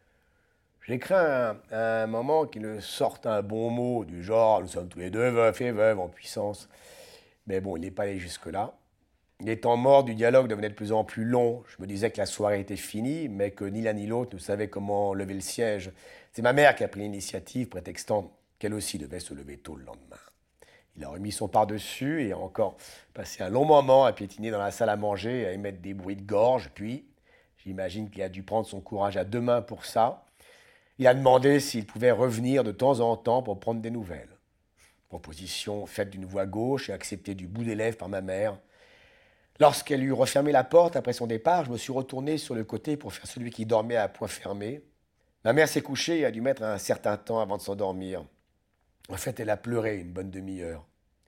J'ai craint à un moment qu'il ne sorte un bon mot du genre « nous sommes tous les deux veufs et veuves en puissance ». Mais bon, il n'est pas allé jusque-là. Les temps morts du dialogue devenaient de plus en plus longs. Je me disais que la soirée était finie, mais que ni l'un ni l'autre ne savait comment lever le siège. C'est ma mère qui a pris l'initiative, prétextant qu'elle aussi devait se lever tôt le lendemain. Il a remis son par-dessus et a encore passé un long moment à piétiner dans la salle à manger, à émettre des bruits de gorge. Puis, j'imagine qu'il a dû prendre son courage à 2 mains pour ça. Il a demandé s'il pouvait revenir de temps en temps pour prendre des nouvelles. Proposition faite d'une voix gauche et acceptée du bout des lèvres par ma mère. Lorsqu'elle eut refermé la porte après son départ, je me suis retourné sur le côté pour faire celui qui dormait à poing fermé. Ma mère s'est couchée et a dû mettre un certain temps avant de s'endormir. En fait, elle a pleuré une bonne demi-heure.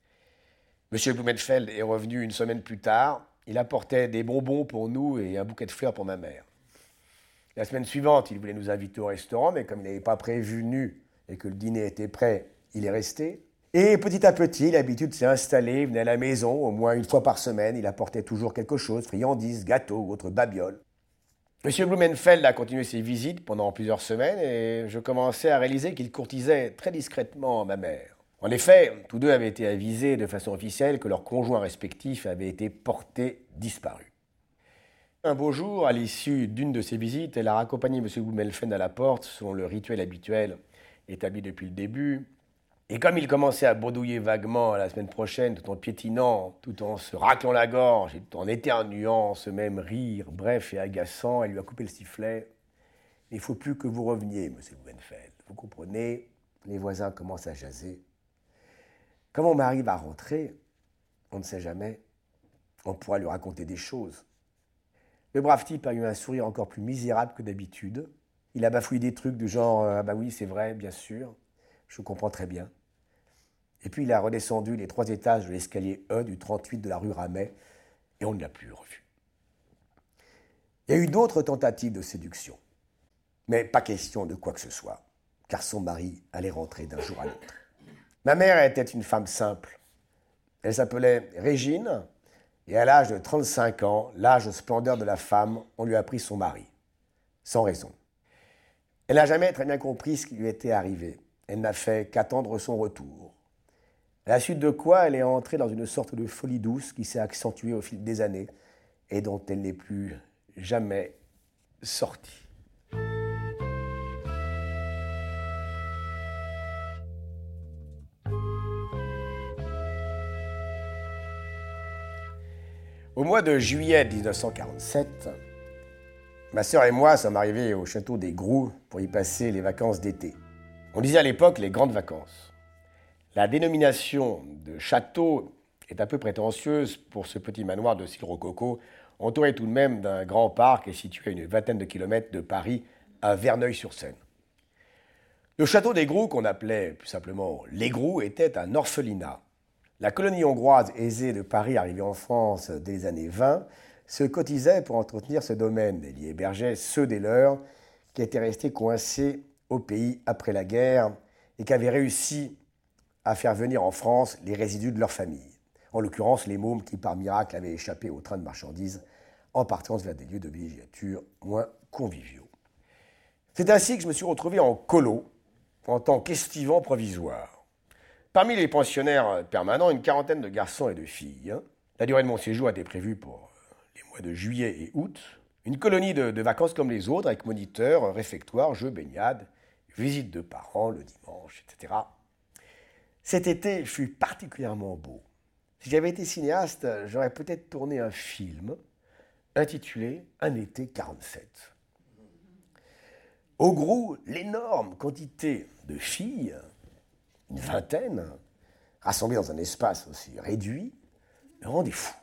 M. Blumenfeld est revenu une semaine plus tard. Il apportait des bonbons pour nous et un bouquet de fleurs pour ma mère. La semaine suivante, il voulait nous inviter au restaurant, mais comme il n'avait pas prévenu et que le dîner était prêt, il est resté. Et petit à petit, l'habitude s'est installée, il venait à la maison, au moins 1 fois par semaine, il apportait toujours quelque chose, friandises, gâteaux ou autre babiole. M. Blumenfeld a continué ses visites pendant plusieurs semaines et je commençais à réaliser qu'il courtisait très discrètement ma mère. En effet, tous deux avaient été avisés de façon officielle que leurs conjoints respectifs avaient été portés disparus. Un beau jour, à l'issue d'une de ces visites, elle a raccompagné M. Blumenfeld à la porte, selon le rituel habituel établi depuis le début. Et comme il commençait à bredouiller vaguement la semaine prochaine, tout en piétinant, tout en se raclant la gorge, et tout en éternuant ce même rire bref et agaçant, elle lui a coupé le sifflet. « Il ne faut plus que vous reveniez, M. Blumenfeld. Vous comprenez, les voisins commencent à jaser. Quand mon mari va rentrer, on ne sait jamais, on pourra lui raconter des choses. » Le brave type a eu un sourire encore plus misérable que d'habitude. Il a bafouillé des trucs du genre « Ah bah oui, c'est vrai, bien sûr, je comprends très bien. » Et puis il a redescendu les 3 étages de l'escalier E du 38 de la rue Ramet et on ne l'a plus revu. Il y a eu d'autres tentatives de séduction, mais pas question de quoi que ce soit, car son mari allait rentrer d'un jour à l'autre. Ma mère était une femme simple. Elle s'appelait Régine. Et à l'âge de 35 ans, l'âge de splendeur de la femme, on lui a pris son mari. Sans raison. Elle n'a jamais très bien compris ce qui lui était arrivé. Elle n'a fait qu'attendre son retour. À la suite de quoi, elle est entrée dans une sorte de folie douce qui s'est accentuée au fil des années et dont elle n'est plus jamais sortie. Au mois de juillet 1947, ma sœur et moi sommes arrivés au château des Groux pour y passer les vacances d'été. On disait à l'époque les grandes vacances. La dénomination de château est un peu prétentieuse pour ce petit manoir de style rococo entouré tout de même d'un grand parc et situé à une vingtaine de kilomètres de Paris, à Verneuil-sur-Seine. Le château des Groux, qu'on appelait plus simplement les Groux, était un orphelinat. La colonie hongroise aisée de Paris, arrivée en France dès les années 20, se cotisait pour entretenir ce domaine. Elle y hébergeait ceux des leurs qui étaient restés coincés au pays après la guerre et qui avaient réussi à faire venir en France les résidus de leur famille. En l'occurrence, les mômes qui, par miracle, avaient échappé au train de marchandises en partance vers des lieux de villégiature moins conviviaux. C'est ainsi que je me suis retrouvé en colo, en tant qu'estivant provisoire. Parmi les pensionnaires permanents, une quarantaine de garçons et de filles. La durée de mon séjour était prévue pour les mois de juillet et août. Une colonie de vacances comme les autres, avec moniteurs, réfectoire, jeux, baignades, visites de parents le dimanche, etc. Cet été fut particulièrement beau. Si j'avais été cinéaste, j'aurais peut-être tourné un film intitulé « Un été 47 ». Au Groux, l'énorme quantité de filles, une vingtaine, rassemblées dans un espace aussi réduit, me rendait fou.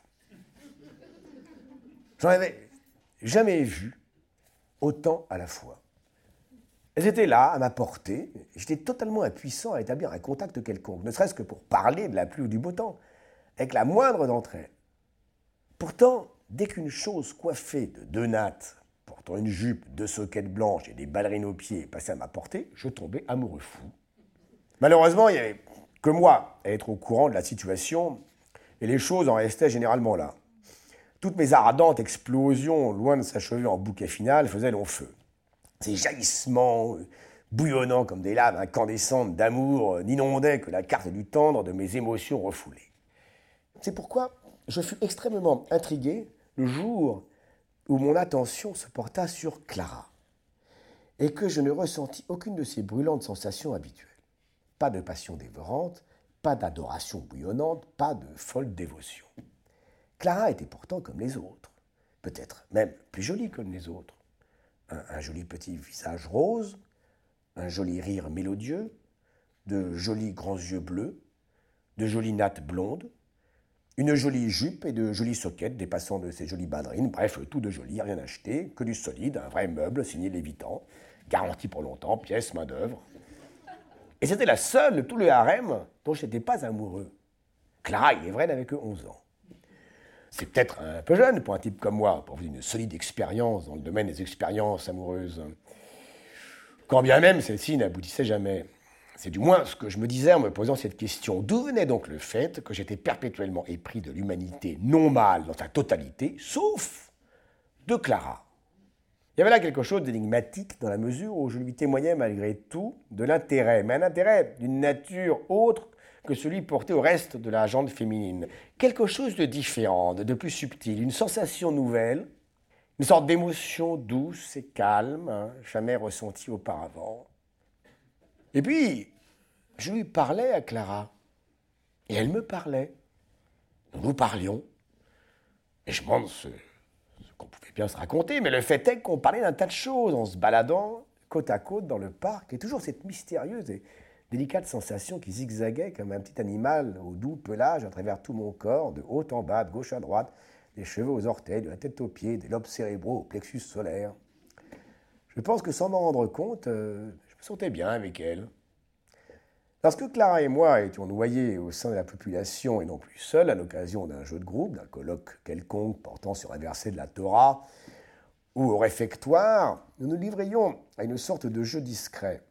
J'en avais jamais vu autant à la fois. Elles étaient là, à ma portée, et j'étais totalement impuissant à établir un contact quelconque, ne serait-ce que pour parler de la pluie ou du beau temps, avec la moindre d'entre elles. Pourtant, dès qu'une chose coiffée de 2 nattes, portant une jupe, 2 soquettes blanches et des ballerines aux pieds passait à ma portée, je tombais amoureux fou. Malheureusement, il n'y avait que moi à être au courant de la situation, et les choses en restaient généralement là. Toutes mes ardentes explosions, loin de s'achever en bouquet final, faisaient long feu. Ces jaillissements, bouillonnants comme des laves incandescentes d'amour, n'inondaient que la carte du tendre de mes émotions refoulées. C'est pourquoi je fus extrêmement intrigué le jour où mon attention se porta sur Clara, et que je ne ressentis aucune de ces brûlantes sensations habituelles. Pas de passion dévorante, pas d'adoration bouillonnante, pas de folle dévotion. Clara était pourtant comme les autres, peut-être même plus jolie comme les autres. Un joli petit visage rose, un joli rire mélodieux, de jolis grands yeux bleus, de jolies nattes blondes, une jolie jupe et de jolies soquettes dépassant de ces jolies ballerines, bref, tout de joli, rien acheté, que du solide, un vrai meuble signé Lévitan, garanti pour longtemps, pièce, main d'œuvre. Et c'était la seule de tout le harem dont je n'étais pas amoureux. Clara, il est vrai, n'avait que 11 ans. C'est peut-être un peu jeune pour un type comme moi, pour une solide expérience dans le domaine des expériences amoureuses. Quand bien même celle-ci n'aboutissait jamais. C'est du moins ce que je me disais en me posant cette question. D'où venait donc le fait que j'étais perpétuellement épris de l'humanité non mâle dans sa totalité, sauf de Clara? Il y avait là quelque chose d'énigmatique dans la mesure où je lui témoignais malgré tout de l'intérêt, mais un intérêt d'une nature autre que celui porté au reste de la gente féminine. Quelque chose de différent, de plus subtil, une sensation nouvelle, une sorte d'émotion douce et calme, jamais ressentie auparavant. Et puis, je lui parlais à Clara, et elle me parlait. Nous parlions, et je me demande ce qu'on pouvait bien se raconter, mais le fait est qu'on parlait d'un tas de choses en se baladant côte à côte dans le parc, et toujours cette mystérieuse et délicate sensation qui zigzaguait comme un petit animal au doux pelage à travers tout mon corps, de haut en bas, de gauche à droite, des cheveux aux orteils, de la tête aux pieds, des lobes cérébraux au plexus solaire. Je pense que sans m'en rendre compte, je me sentais bien avec elle. Lorsque Clara et moi étions noyés au sein de la population et non plus seuls à l'occasion d'un jeu de groupe, d'un colloque quelconque portant sur un verset de la Torah, ou au réfectoire, nous nous livrions à une sorte de jeu discret.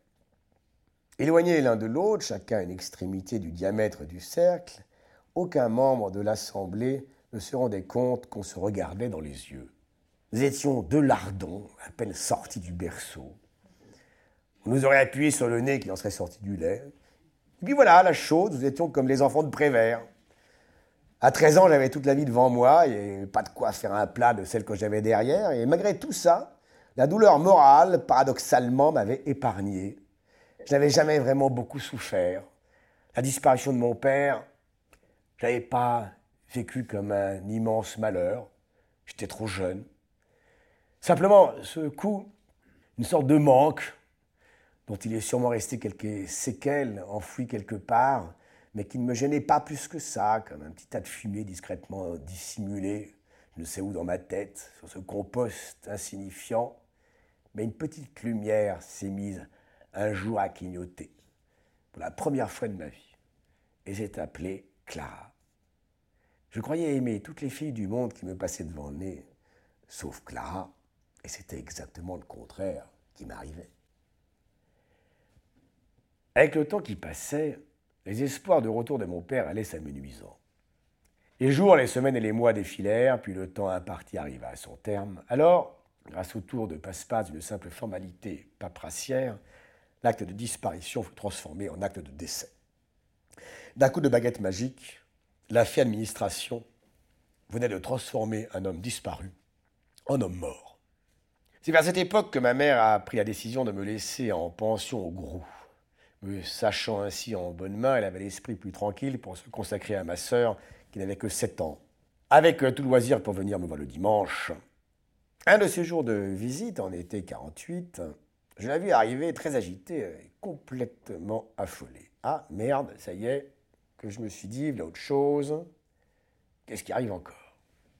Éloignés l'un de l'autre, chacun à une extrémité du diamètre du cercle, aucun membre de l'assemblée ne se rendait compte qu'on se regardait dans les yeux. Nous étions 2 lardons, à peine sortis du berceau. On nous aurait appuyé sur le nez qu'il en serait sorti du lait. Et puis voilà, la chose, nous étions comme les enfants de Prévert. À 13 ans, j'avais toute la vie devant moi, et pas de quoi faire un plat de celle que j'avais derrière. Et malgré tout ça, la douleur morale, paradoxalement, m'avait épargné. Je n'avais jamais vraiment beaucoup souffert. La disparition de mon père, je n'avais pas vécu comme un immense malheur. J'étais trop jeune. Simplement, ce coup, une sorte de manque, dont il est sûrement resté quelques séquelles enfouies quelque part, mais qui ne me gênait pas plus que ça, comme un petit tas de fumée discrètement dissimulé, je ne sais où dans ma tête, sur ce compost insignifiant, mais une petite lumière s'est mise un jour à clignoter, pour la première fois de ma vie, et s'est appelée Clara. Je croyais aimer toutes les filles du monde qui me passaient devant le nez, sauf Clara, et c'était exactement le contraire qui m'arrivait. Avec le temps qui passait, les espoirs de retour de mon père allaient s'amenuisant. Les jours, les semaines et les mois défilèrent, puis le temps imparti arriva à son terme. Alors, grâce au tour de passe-passe d'une simple formalité paperassière, l'acte de disparition fut transformé en acte de décès. D'un coup de baguette magique, la fée administration venait de transformer un homme disparu en homme mort. C'est vers cette époque que ma mère a pris la décision de me laisser en pension au Grou. Me sachant ainsi en bonne main, elle avait l'esprit plus tranquille pour se consacrer à ma sœur, qui n'avait que 7 ans, avec tout loisir pour venir me voir le dimanche. Un de ces jours de visite, en été 48, je l'ai vu arriver très agité et complètement affolé. Ah, merde, ça y est, que je me suis dit, il y a autre chose. Qu'est-ce qui arrive encore?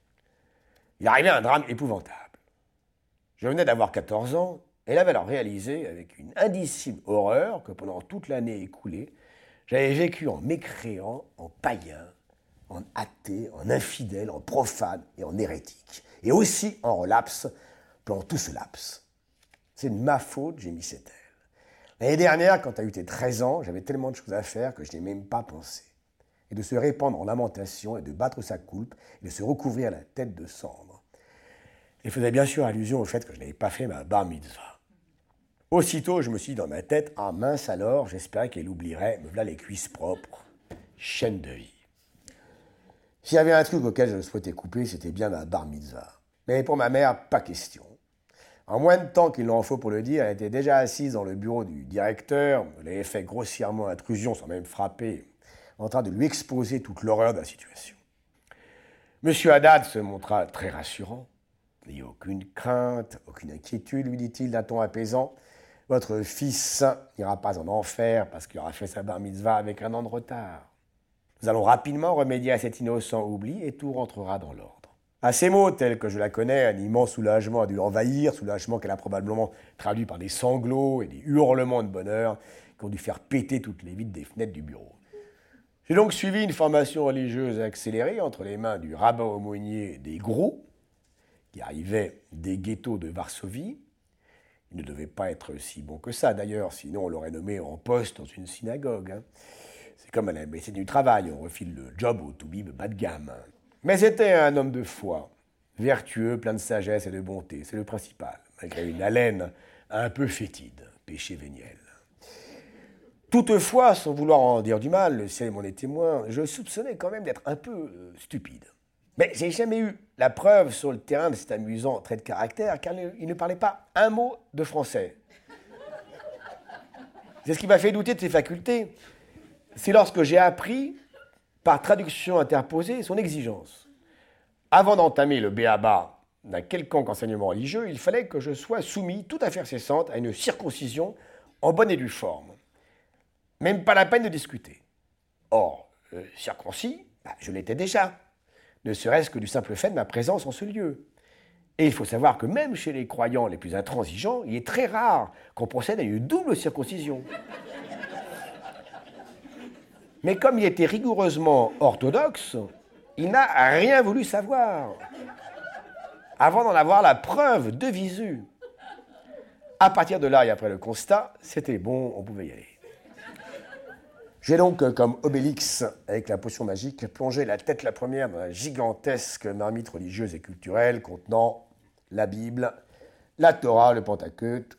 Il arrivait un drame épouvantable. Je venais d'avoir 14 ans, et elle avait alors réalisé, avec une indicible horreur, que pendant toute l'année écoulée, j'avais vécu en mécréant, en païen, en athée, en infidèle, en profane et en hérétique. Et aussi en relapse pendant tout ce laps. C'est de ma faute, j'ai mis cette aile. L'année dernière, quand tu as eu tes 13 ans, j'avais tellement de choses à faire que je n'ai même pas pensé. Et de se répandre en lamentation et de battre sa coulpe et de se recouvrir la tête de cendres. Il faisait bien sûr allusion au fait que je n'avais pas fait ma bar mitzvah. Aussitôt, je me suis dit dans ma tête, ah mince alors, j'espérais qu'elle oublierait, me voilà les cuisses propres. Chaîne de vie. S'il y avait un truc auquel je souhaitais couper, c'était bien ma bar mitzvah. Mais pour ma mère, pas question. En moins de temps qu'il n'en faut pour le dire, elle était déjà assise dans le bureau du directeur, elle avait fait grossièrement intrusion sans même frapper, en train de lui exposer toute l'horreur de la situation. Monsieur Haddad se montra très rassurant. N'ayez aucune crainte, aucune inquiétude, lui dit-il d'un ton apaisant. Votre fils n'ira pas en enfer parce qu'il aura fait sa bar mitzvah avec un an de retard. Nous allons rapidement remédier à cet innocent oubli et tout rentrera dans l'ordre. À ces mots, tels que je la connais, un immense soulagement a dû l'envahir, soulagement qu'elle a probablement traduit par des sanglots et des hurlements de bonheur qui ont dû faire péter toutes les vitres des fenêtres du bureau. J'ai donc suivi une formation religieuse accélérée entre les mains du rabbin aumônier des Grou, qui arrivait des ghettos de Varsovie. Il ne devait pas être si bon que ça, d'ailleurs, sinon on l'aurait nommé en poste dans une synagogue. C'est comme à la médecine du travail, on refile le job au toubib bas de gamme. Mais c'était un homme de foi, vertueux, plein de sagesse et de bonté, c'est le principal, malgré une haleine un peu fétide, péché véniel. Toutefois, sans vouloir en dire du mal, le ciel m'en est témoin, je soupçonnais quand même d'être un peu stupide. Mais j'ai jamais eu la preuve sur le terrain de cet amusant trait de caractère, car il ne parlait pas un mot de français. C'est ce qui m'a fait douter de ses facultés. C'est lorsque j'ai appris, par traduction interposée, son exigence. Avant d'entamer le b.a.-ba d'un quelconque enseignement religieux, il fallait que je sois soumis, tout à fait cessante, à une circoncision en bonne et due forme. Même pas la peine de discuter. Or, circoncis, je l'étais déjà, ne serait-ce que du simple fait de ma présence en ce lieu. Et il faut savoir que même chez les croyants les plus intransigeants, il est très rare qu'on procède à une double circoncision. Mais comme il était rigoureusement orthodoxe, il n'a rien voulu savoir, avant d'en avoir la preuve de visu. À partir de là et après le constat, c'était bon, on pouvait y aller. J'ai donc, comme Obélix, avec la potion magique, plongé la tête la première dans la gigantesque marmite religieuse et culturelle contenant la Bible, la Torah, le Pentateuque,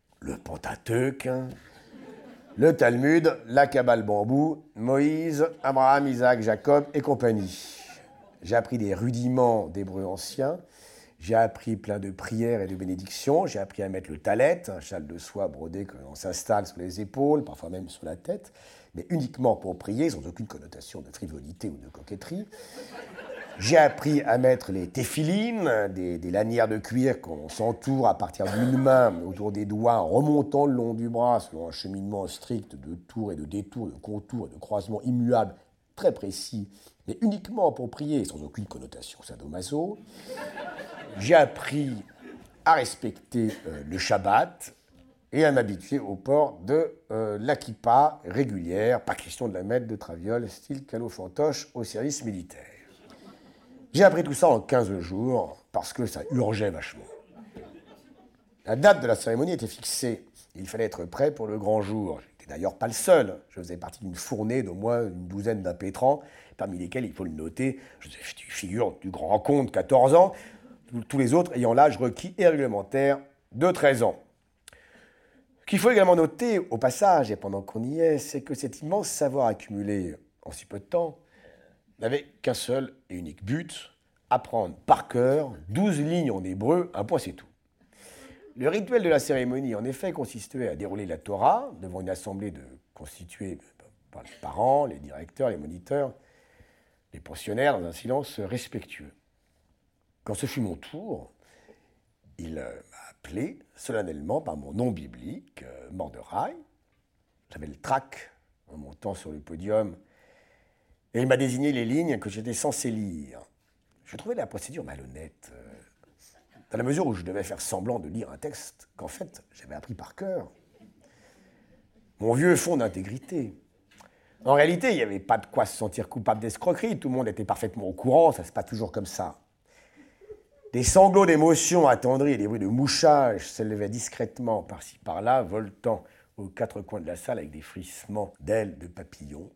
le Talmud, la Kabbale bambou, Moïse, Abraham, Isaac, Jacob et compagnie. J'ai appris des rudiments d'hébreu ancien, j'ai appris plein de prières et de bénédictions, j'ai appris à mettre le talet, un châle de soie brodé que l'on s'installe sur les épaules, parfois même sur la tête, mais uniquement pour prier, sans aucune connotation de frivolité ou de coquetterie. J'ai appris à mettre les téphilines, des lanières de cuir qu'on s'entoure à partir d'une main autour des doigts en remontant le long du bras selon un cheminement strict de tours et de détours, de contours et de croisements immuables, très précis, mais uniquement pour prier, sans aucune connotation sadomaso. J'ai appris à respecter le Shabbat et à m'habituer au port de la kippa régulière. Pas question de la mettre de traviole, style calo-fantoche au service militaire. J'ai appris tout ça en 15 jours, parce que ça urgeait vachement. La date de la cérémonie était fixée. Il fallait être prêt pour le grand jour. Je n'étais d'ailleurs pas le seul. Je faisais partie d'une fournée d'au moins une douzaine d'impétrants, parmi lesquels, il faut le noter, je figure du grand compte, 14 ans, tous les autres ayant l'âge requis et réglementaire de 13 ans. Ce qu'il faut également noter, au passage, et pendant qu'on y est, c'est que cet immense savoir accumulé en si peu de temps n'avait qu'un seul et unique but, apprendre par cœur 12 lignes en hébreu, un point c'est tout. Le rituel de la cérémonie, en effet, consistait à dérouler la Torah devant une assemblée constituée par les parents, les directeurs, les moniteurs, les pensionnaires, dans un silence respectueux. Quand ce fut mon tour, il m'a appelé solennellement par mon nom biblique, Mordechai. J'avais le trac en montant sur le podium, et il m'a désigné les lignes que j'étais censé lire. Je trouvais la procédure malhonnête, dans la mesure où je devais faire semblant de lire un texte qu'en fait j'avais appris par cœur. Mon vieux fond d'intégrité. En réalité, il n'y avait pas de quoi se sentir coupable d'escroquerie, tout le monde était parfaitement au courant, ça se passe toujours comme ça. Des sanglots d'émotion attendris et des bruits de mouchage s'élevaient discrètement par-ci par-là, voltant aux quatre coins de la salle avec des frissements d'ailes de papillons.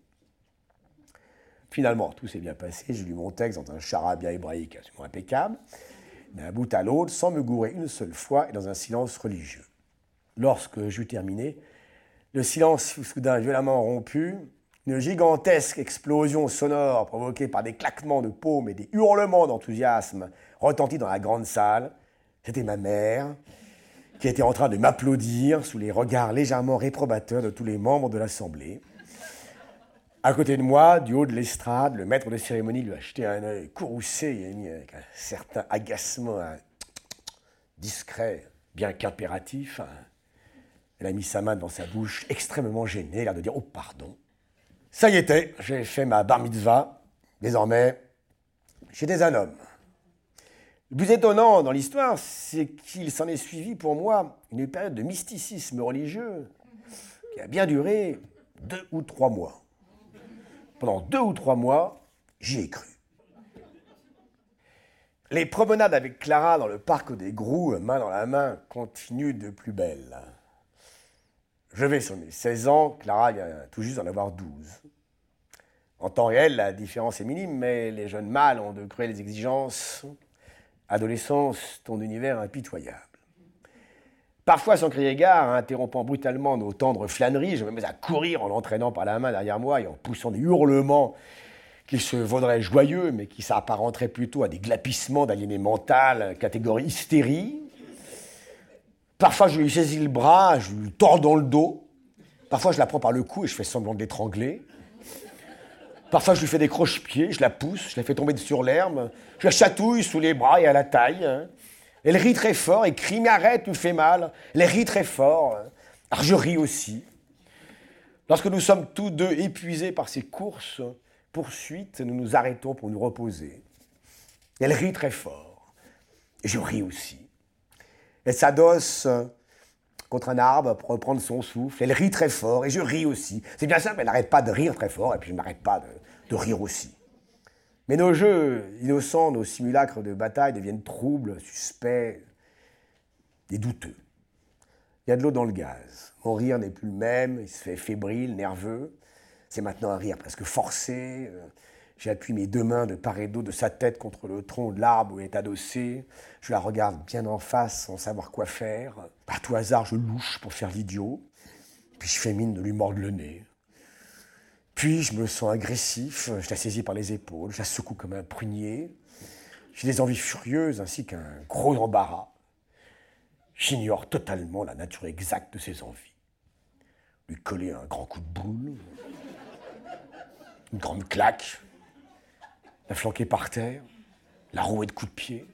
Finalement, tout s'est bien passé, j'ai lu mon texte dans un charabia hébraïque absolument impeccable, d'un bout à l'autre, sans me gourer une seule fois et dans un silence religieux. Lorsque j'eus terminé, le silence fut soudain violemment rompu, une gigantesque explosion sonore provoquée par des claquements de paumes et des hurlements d'enthousiasme retentit dans la grande salle. C'était ma mère qui était en train de m'applaudir sous les regards légèrement réprobateurs de tous les membres de l'Assemblée. À côté de moi, du haut de l'estrade, le maître de cérémonie lui a jeté un œil courroucé et a mis avec un certain agacement, un discret, bien qu'impératif. Elle a mis sa main dans sa bouche, extrêmement gênée, l'air de dire « Oh, pardon ». Ça y était, j'ai fait ma bar mitzvah. Désormais, j'étais un homme. Le plus étonnant dans l'histoire, c'est qu'il s'en est suivi pour moi une période de mysticisme religieux qui a bien duré 2 ou 3 mois. Pendant 2 ou 3 mois, j'y ai cru. Les promenades avec Clara dans le parc des Grous, main dans la main, continuent de plus belle. Je vais sur mes 16 ans, Clara vient tout juste d'en avoir 12. En temps réel, la différence est minime, mais les jeunes mâles ont de cruelles exigences. Adolescence, ton univers impitoyable. Parfois, sans crier gare, interrompant brutalement nos tendres flâneries, je me mets à courir en l'entraînant par la main derrière moi et en poussant des hurlements qui se vaudraient joyeux, mais qui s'apparenteraient plutôt à des glapissements d'aliéné mental, catégorie hystérie. Parfois, je lui saisis le bras, je lui tords dans le dos. Parfois, je la prends par le cou et je fais semblant de l'étrangler. Parfois, je lui fais des croche-pieds, je la pousse, je la fais tomber sur l'herbe. Je la chatouille sous les bras et à la taille. Elle rit très fort et crie « Mais arrête, tu me fais mal !» Elle rit très fort. Alors je ris aussi. Lorsque nous sommes tous deux épuisés par ces courses, poursuites, nous nous arrêtons pour nous reposer. Elle rit très fort. Et je ris aussi. Elle s'adosse contre un arbre pour reprendre son souffle. Elle rit très fort et je ris aussi. C'est bien simple, elle n'arrête pas de rire très fort et puis je n'arrête pas de rire aussi. Mais nos jeux innocents, nos simulacres de bataille deviennent troubles, suspects et douteux. Il y a de l'eau dans le gaz. Mon rire n'est plus le même, il se fait fébrile, nerveux. C'est maintenant un rire presque forcé. J'appuie mes 2 mains de part et d'autre de sa tête contre le tronc de l'arbre où elle est adossée. Je la regarde bien en face sans savoir quoi faire. À tout hasard, je louche pour faire l'idiot. Puis je fais mine de lui mordre le nez. Puis je me sens agressif, je la saisis par les épaules, je la secoue comme un prunier. J'ai des envies furieuses ainsi qu'un gros embarras. J'ignore totalement la nature exacte de ses envies. Lui coller un grand coup de boule, une grande claque, la flanquer par terre, la rouer de coups de pied.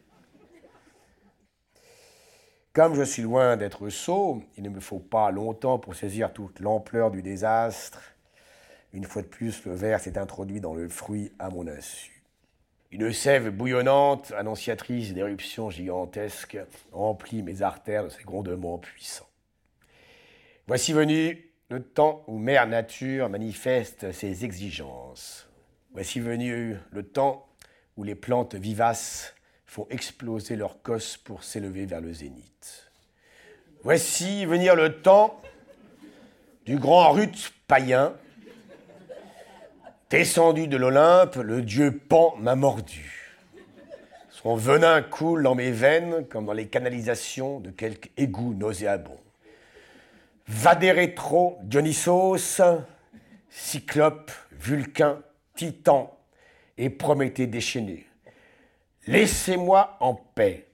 Comme je suis loin d'être sot, il ne me faut pas longtemps pour saisir toute l'ampleur du désastre. Une fois de plus, le ver s'est introduit dans le fruit à mon insu. Une sève bouillonnante, annonciatrice d'éruptions gigantesques, remplit mes artères de ses grondements puissants. Voici venu le temps où Mère Nature manifeste ses exigences. Voici venu le temps où les plantes vivaces font exploser leurs cosses pour s'élever vers le zénith. Voici venir le temps du grand Ruth païen. Descendu de l'Olympe, le dieu Pan m'a mordu. Son venin coule dans mes veines comme dans les canalisations de quelque égout nauséabond. Vadérétro, Dionysos, Cyclope, Vulcain, Titan et Prométhée déchaîné. Laissez-moi en paix.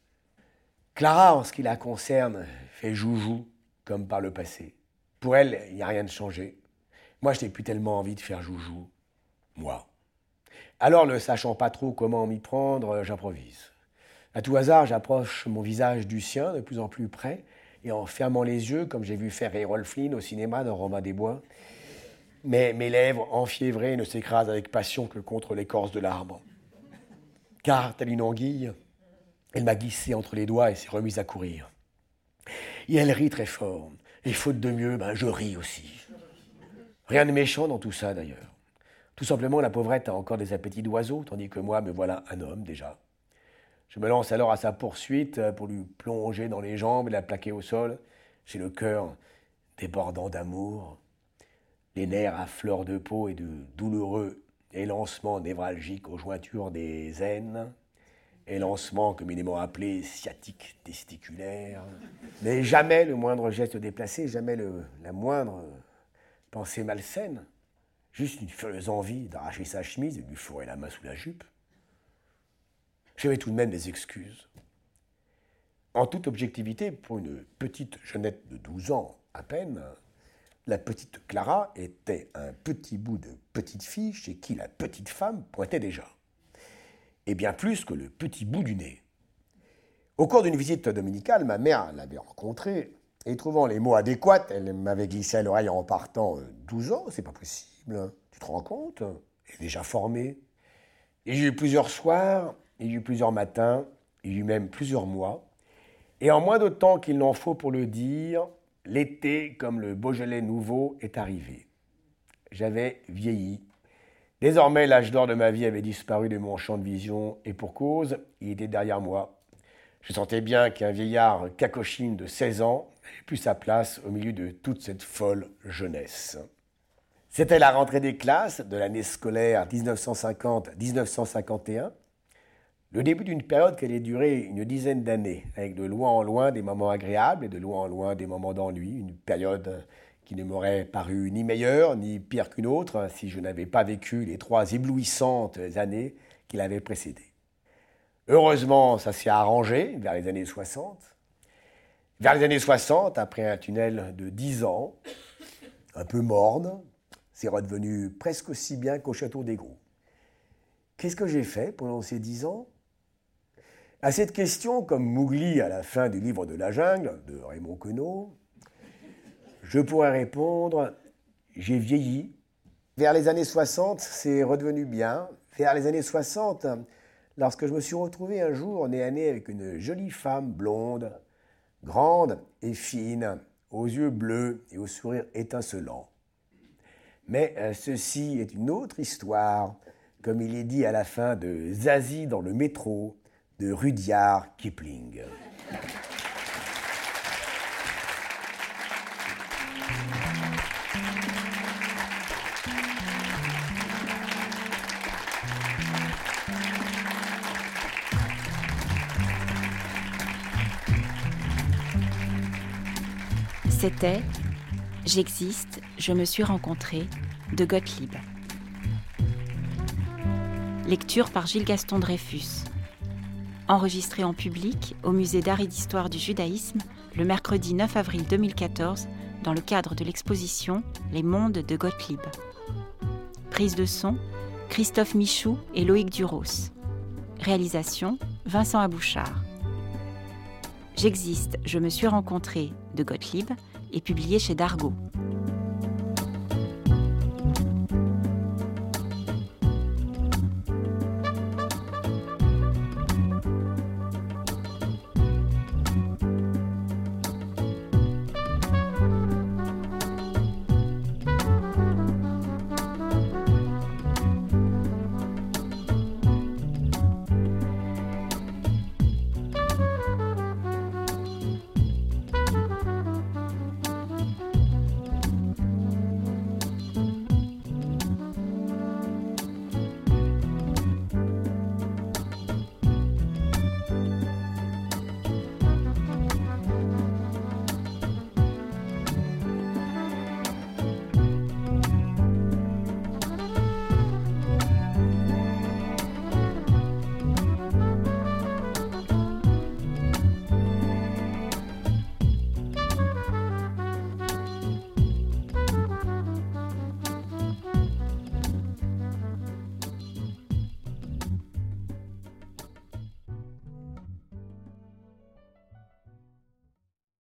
Clara, en ce qui la concerne, fait joujou comme par le passé. Pour elle, il n'y a rien de changé. Moi, je n'ai plus tellement envie de faire joujou. Moi. Alors, ne sachant pas trop comment m'y prendre, j'improvise. À tout hasard, j'approche mon visage du sien de plus en plus près et en fermant les yeux, comme j'ai vu faire Errol Flynn au cinéma dans Robin des Bois, mais mes lèvres enfiévrées ne s'écrasent avec passion que contre l'écorce de l'arbre. Car, telle une anguille, elle m'a glissé entre les doigts et s'est remise à courir. Et elle rit très fort. Et faute de mieux, je ris aussi. Rien de méchant dans tout ça, d'ailleurs. Tout simplement, la pauvrette a encore des appétits d'oiseau, tandis que moi, me voilà un homme, déjà. Je me lance alors à sa poursuite pour lui plonger dans les jambes et la plaquer au sol. J'ai le cœur débordant d'amour, les nerfs à fleur de peau et de douloureux élancements névralgiques aux jointures des aines, élancements communément appelés sciatiques testiculaires. Mais jamais le moindre geste déplacé, jamais la moindre pensée malsaine, juste une furieuse envie d'arracher sa chemise et de lui fourrer la main sous la jupe. J'avais tout de même des excuses. En toute objectivité, pour une petite jeunette de 12 ans à peine, la petite Clara était un petit bout de petite fille chez qui la petite femme pointait déjà. Et bien plus que le petit bout du nez. Au cours d'une visite dominicale, ma mère l'avait rencontrée et trouvant les mots adéquats, elle m'avait glissé à l'oreille en partant 12 ans, c'est pas possible, tu te rends compte? Elle est déjà formée. Et j'ai eu plusieurs soirs, il y a eu plusieurs matins, il y a eu même plusieurs mois. Et en moins de temps qu'il n'en faut pour le dire, l'été, comme le Beaujolais nouveau, est arrivé. J'avais vieilli. Désormais, l'âge d'or de ma vie avait disparu de mon champ de vision, et pour cause, il était derrière moi. Je sentais bien qu'un vieillard cacochine de 16 ans n'avait plus sa place au milieu de toute cette folle jeunesse. C'était la rentrée des classes de l'année scolaire 1950-1951, le début d'une période qui allait durer une dizaine d'années, avec de loin en loin des moments agréables et de loin en loin des moments d'ennui, une période qui ne m'aurait paru ni meilleure ni pire qu'une autre si je n'avais pas vécu les 3 éblouissantes années qui l'avaient précédée. Heureusement, ça s'est arrangé vers les années 60. Vers les années 60, après un tunnel de 10 ans, un peu morne, c'est redevenu presque aussi bien qu'au château d'Aigros. Qu'est-ce que j'ai fait pendant ces 10 ans ? À cette question, comme Mowgli à la fin du livre de la jungle, de Raymond Queneau, je pourrais répondre « j'ai vieilli ». Vers les années 60, c'est redevenu bien. Vers les années 60, lorsque je me suis retrouvé un jour nez à nez avec une jolie femme blonde, grande et fine, aux yeux bleus et au sourire étincelant. Mais ceci est une autre histoire, comme il est dit à la fin de Zazie dans le métro, de Rudyard Kipling. C'était « J'existe, je me suis rencontré » de Gottlieb. Lecture par Gilles Gaston Dreyfus. Enregistré en public au Musée d'art et d'histoire du judaïsme le mercredi 9 avril 2014 dans le cadre de l'exposition Les mondes de Gottlieb. Prise de son, Christophe Michou et Loïc Duros. Réalisation, Vincent Abouchard. J'existe, je me suis rencontré de Gottlieb est publié chez Dargaud.